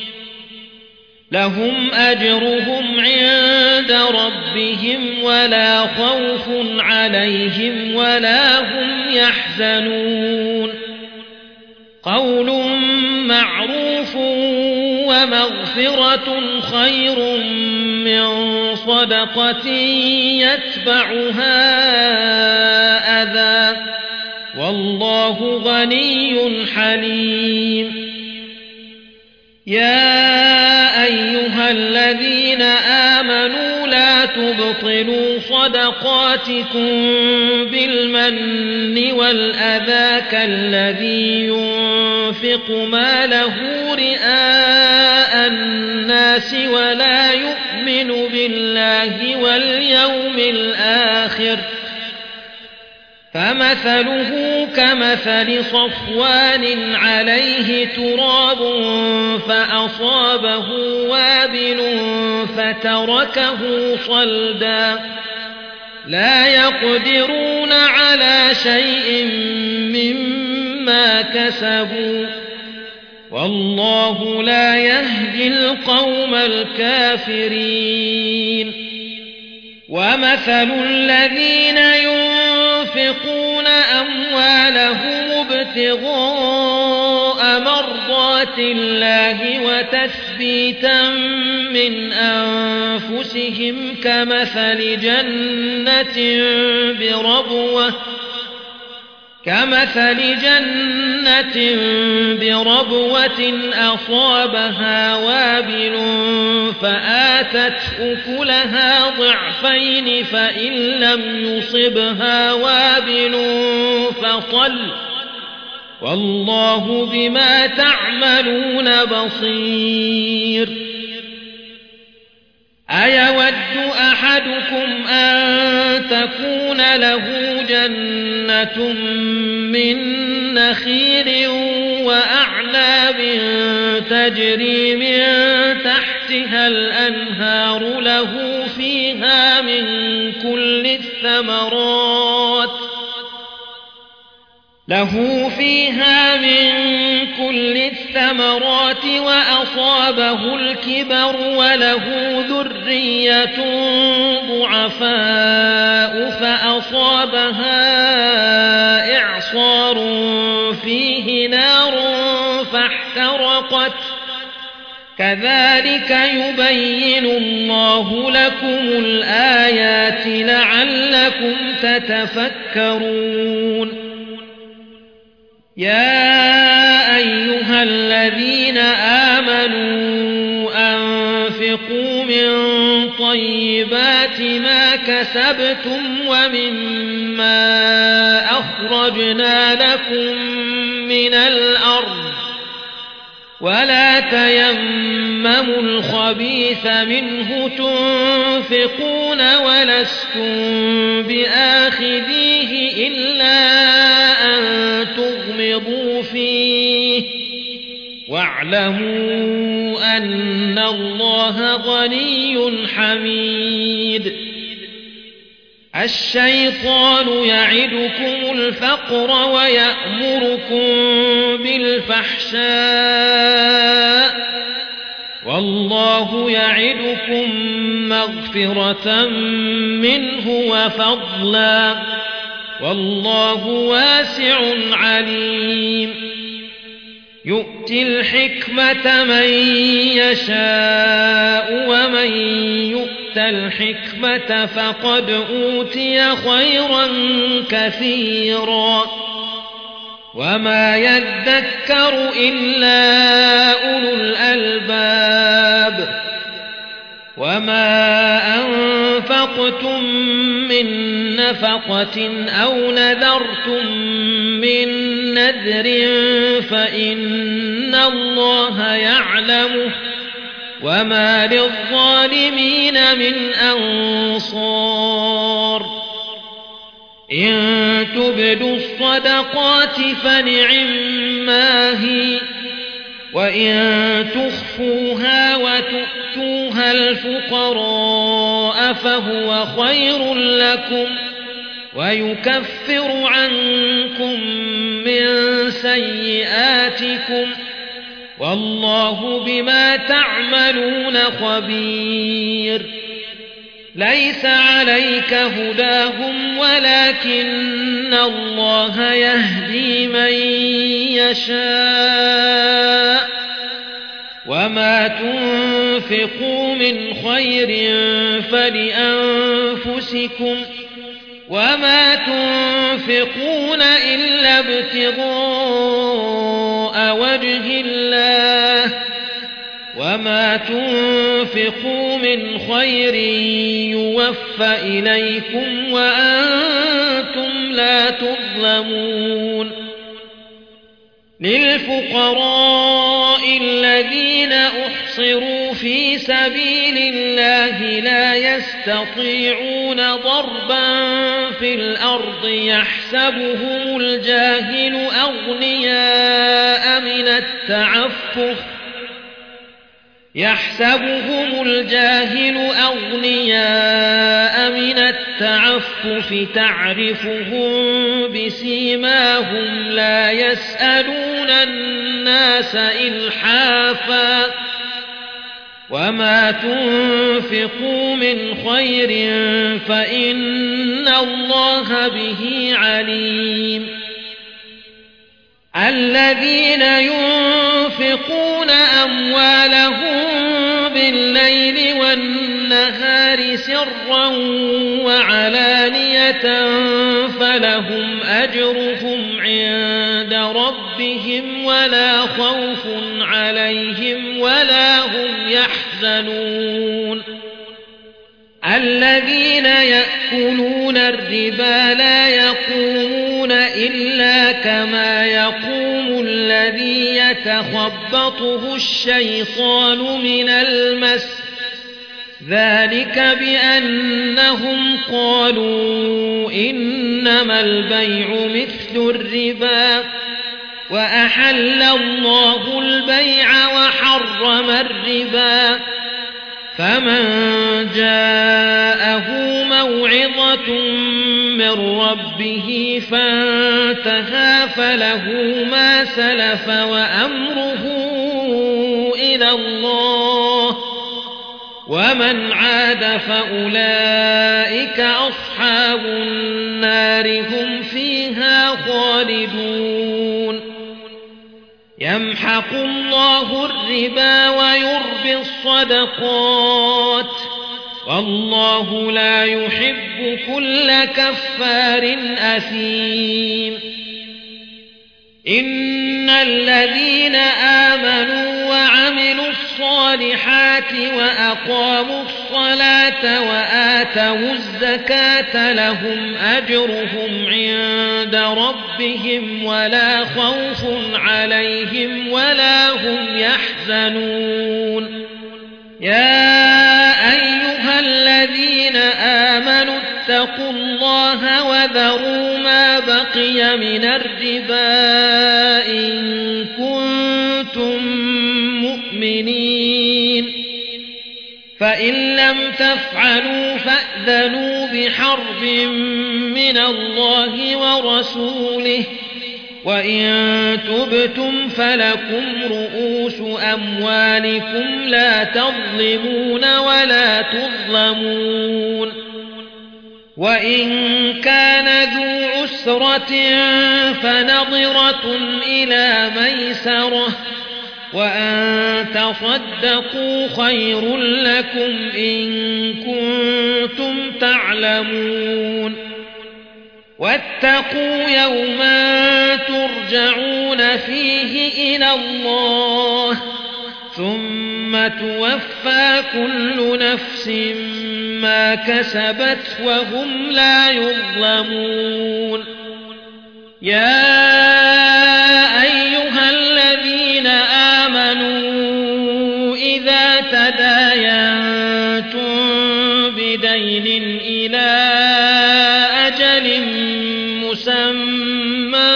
لهم أجرهم عند ربهم ولا خوف عليهم ولا هم يحزنون قول معروف ومغفرة خير من صدقة يتبعها أذى والله غني حليم يا أيها الذين آمنوا لا تبطلوا صدقاتكم بالمن والأذى كالذي ينفق ماله رئاء الناس ولا يؤمن بالله واليوم الآخر فمثله كمثل صفوان عليه تراب فأصابه وابل فتركه صلدا لا يقدرون على شيء مما كسبوا والله لا يهدي القوم الكافرين ومثل الذين ينفقون أموالهم ابتغاء مرضات الله وتثبيتا من أنفسهم كمثل جنة بربوة كمثل جنة بربوة أصابها وابل فآتت أكلها ضعفين فإن لم يصبها وابل فطل والله بما تعملون بصير أيود أحدكم أن تكون له جنة من نخيل وأعناب تجري من تحتها الأنهار له فيها من كل الثمرات له فيها من كل الثمرات وأصابه الكبر وله ذرية ضعفاء فأصابها إعصار فيه نار فاحترقت كذلك يبين الله لكم الآيات لعلكم تتفكرون يا أيها الذين آمنوا أنفقوا من طيبات ما كسبتم ومما أخرجنا لكم من الأرض ولا تيمموا الخبيث منه تنفقون ولستم بآخذيه إلا أن تغفروا واعلموا أن الله غني حميد. الشيطان يعدكم الفقر ويأمركم بالفحشاء والله يعدكم مغفرة منه وفضلا والله واسع عليم. يؤتي الحكمة من يشاء ومن يؤت الحكمة فقد أوتي خيرا كثيرا وما يذكر إلا أولو الألباب. وما أنفقتم من نفقة أو نذرتم من نذر فإن الله يعلمه وما للظالمين من أنصار. إن تبدوا الصدقات فنعما هي وإن تخفوها وتؤتوها الفقراء فهو خير لكم ويكفر عنكم من سيئاتكم والله بما تعملون خبير. ليس عليك هداهم ولكن الله يهدي من يشاء وما تنفقوا من خير فلأنفسكم وما تنفقون إلا ابتغاء وجه الله وما تنفقوا من خير يوفى إليكم وأنتم لا تظلمون. للفقراء الذين أحصروا في سبيل الله لا يستطيعون ضربا في الأرض يحسبهم الجاهل أغنياء من التعفف يحسبهم الجاهل أغنياء من التعفف تعرفهم بسيماهم لا يسألون الناس إلحافا وما تنفقوا من خير فإن الله به عليم. الذين ينفقون أموالهم بالليل والنهار سرا وعلانية فلهم أجرهم عند ربهم ولا خوف عليهم ولا هم يحزنون. الذين يأكلون الربا لا يقومون إلا كما يقوم الذي يتخبطه الشيطان من المس ذلك بأنهم قالوا إنما البيع مثل الربا وأحل الله البيع وحرم الربا. فمن جاءه موعظة من ربه فانتهى فله ما سلف وأمره إلى الله ومن عاد فأولئك أصحاب النار هم فيها خالدون. يمحق الله الربا ويربي الصدقات والله لا يحب كل كفار أثيم. إن الذين آمنوا وعملوا الصالحات وأقاموا الصلاة وآتوا الزكاة لهم أجرهم عند ربهم ولا خوف عليهم ولا هم يحزنون. يا أيها الذين آمنوا اتقوا الله وذروا ما بقي من الربا إن كنتم مؤمنين فإن لم تفعلوا فأذنوا بحرب من الله ورسوله وإن تبتم فلكم رؤوس أموالكم لا تظلمون ولا تظلمون وإن كان ذو عسرة فنظرة إلى ميسرة وأن تصدقوا خير لكم إن كنتم تعلمون واتقوا يوما ترجعون فيه إلى الله ثم توفى كل نفس ما كسبت وهم لا يظلمون يا أيها الذين آمنوا إذا تداينتم بدين إلى أجل مسمى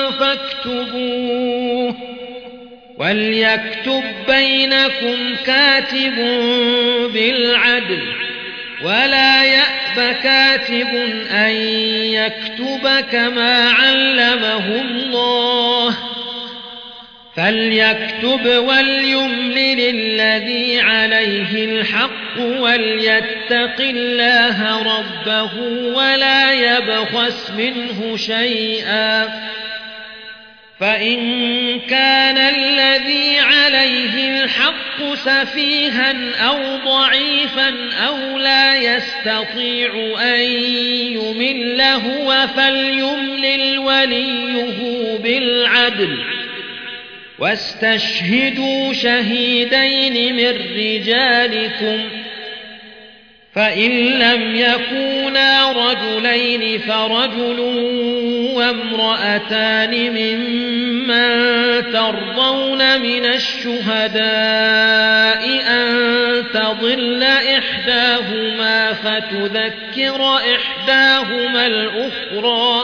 فاكتبوه وليكتب بينكم كاتب بالعدل ولا يأب كاتب أن يكتب كما علمه الله فليكتب وليملل الذي عليه الحق وليتق الله ربه ولا يبخس منه شيئا فإن كان الذي عليه الحق سفيها أو ضعيفا أو لا يستطيع أن يمل هو فليملل وليه بالعدل واستشهدوا شهيدين من رجالكم فإن لم يكونا رجلين فرجل وامرأتان ممن ترضون من الشهداء أن تضل إحداهما فتذكر إحداهما الأخرى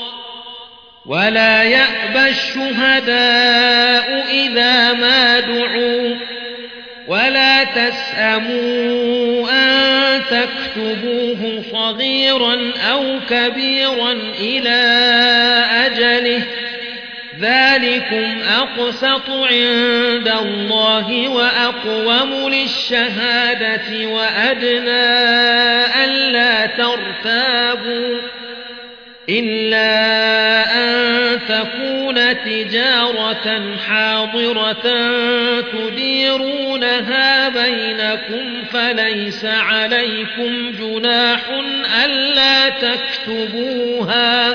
ولا يأبى الشهداء إذا ما دعوا ولا تسأموا أن تكتبوه صغيرا أو كبيرا إلى أجله ذلكم أقسط عند الله وأقوم للشهادة وأدنى ألا ترتابوا إلا أن تكون تجارة حاضرة تديرونها بينكم فليس عليكم جناح ألا تكتبوها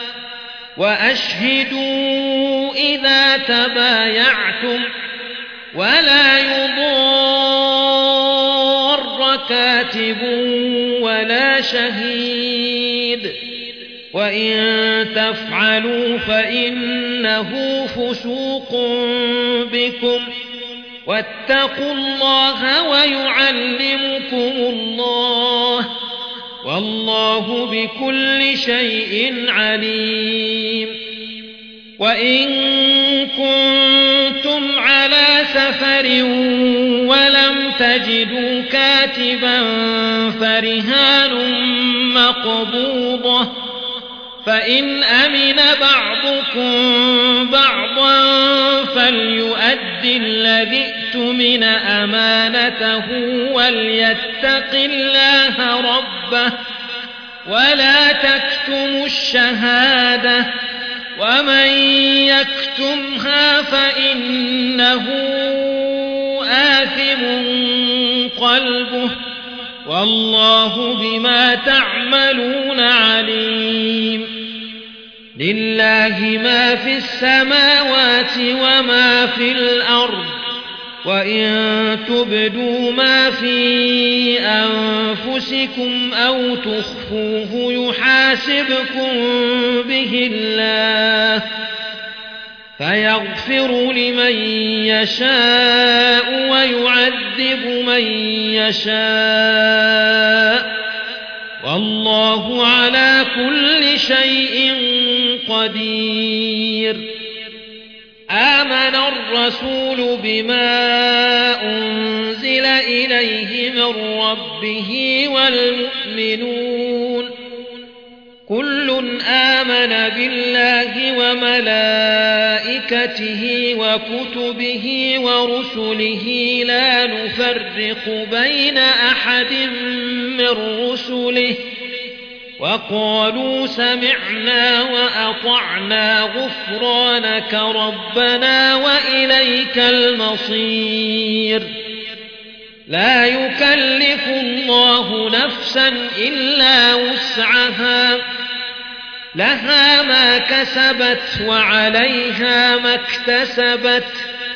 وأشهدوا إذا تبايعتم ولا يضار كاتب ولا شهيد وإن تفعلوا فإنه فسوق بكم واتقوا الله ويعلمكم الله والله بكل شيء عليم وإن كنتم على سفر ولم تجدوا كاتبا فرهان مقبوضة فإن أمن بعضكم بعضا فليؤدي الذي اؤتمن أمانته وليتق الله ربه ولا تكتموا الشهادة ومن يكتمها فإنه آثم قلبه والله بما تعملون عليم لله ما في السماوات وما في الأرض وإن تبدوا ما في أنفسكم أو تخفوه يحاسبكم به الله فيغفر لمن يشاء ويعذب من يشاء والله على كل شيء قدير آمن الرسول بما أنزل إليه من ربه والمؤمنون كل آمن بالله وملائكته وكتبه ورسله لا نفرق بين أحد من رسله وقالوا سمعنا وأطعنا غفرانك ربنا وإليك المصير لا يكلف الله نفسا إلا وسعها لها ما كسبت وعليها ما اكتسبت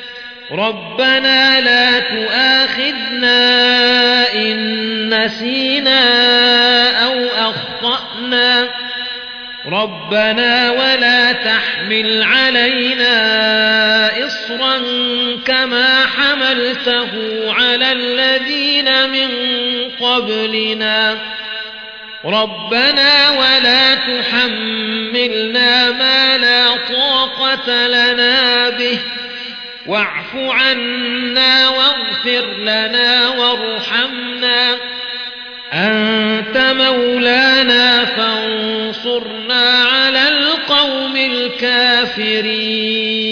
ربنا لا تؤاخذنا إن نسينا أو أخطأنا ربنا ولا تحمل علينا إصرا كما حملته على الذين من قبلنا ربنا ولا تحملنا ما لا طاقة لنا به واعف عنا واغفر لنا وارحمنا أنت مولانا فانصرنا على القوم الكافرين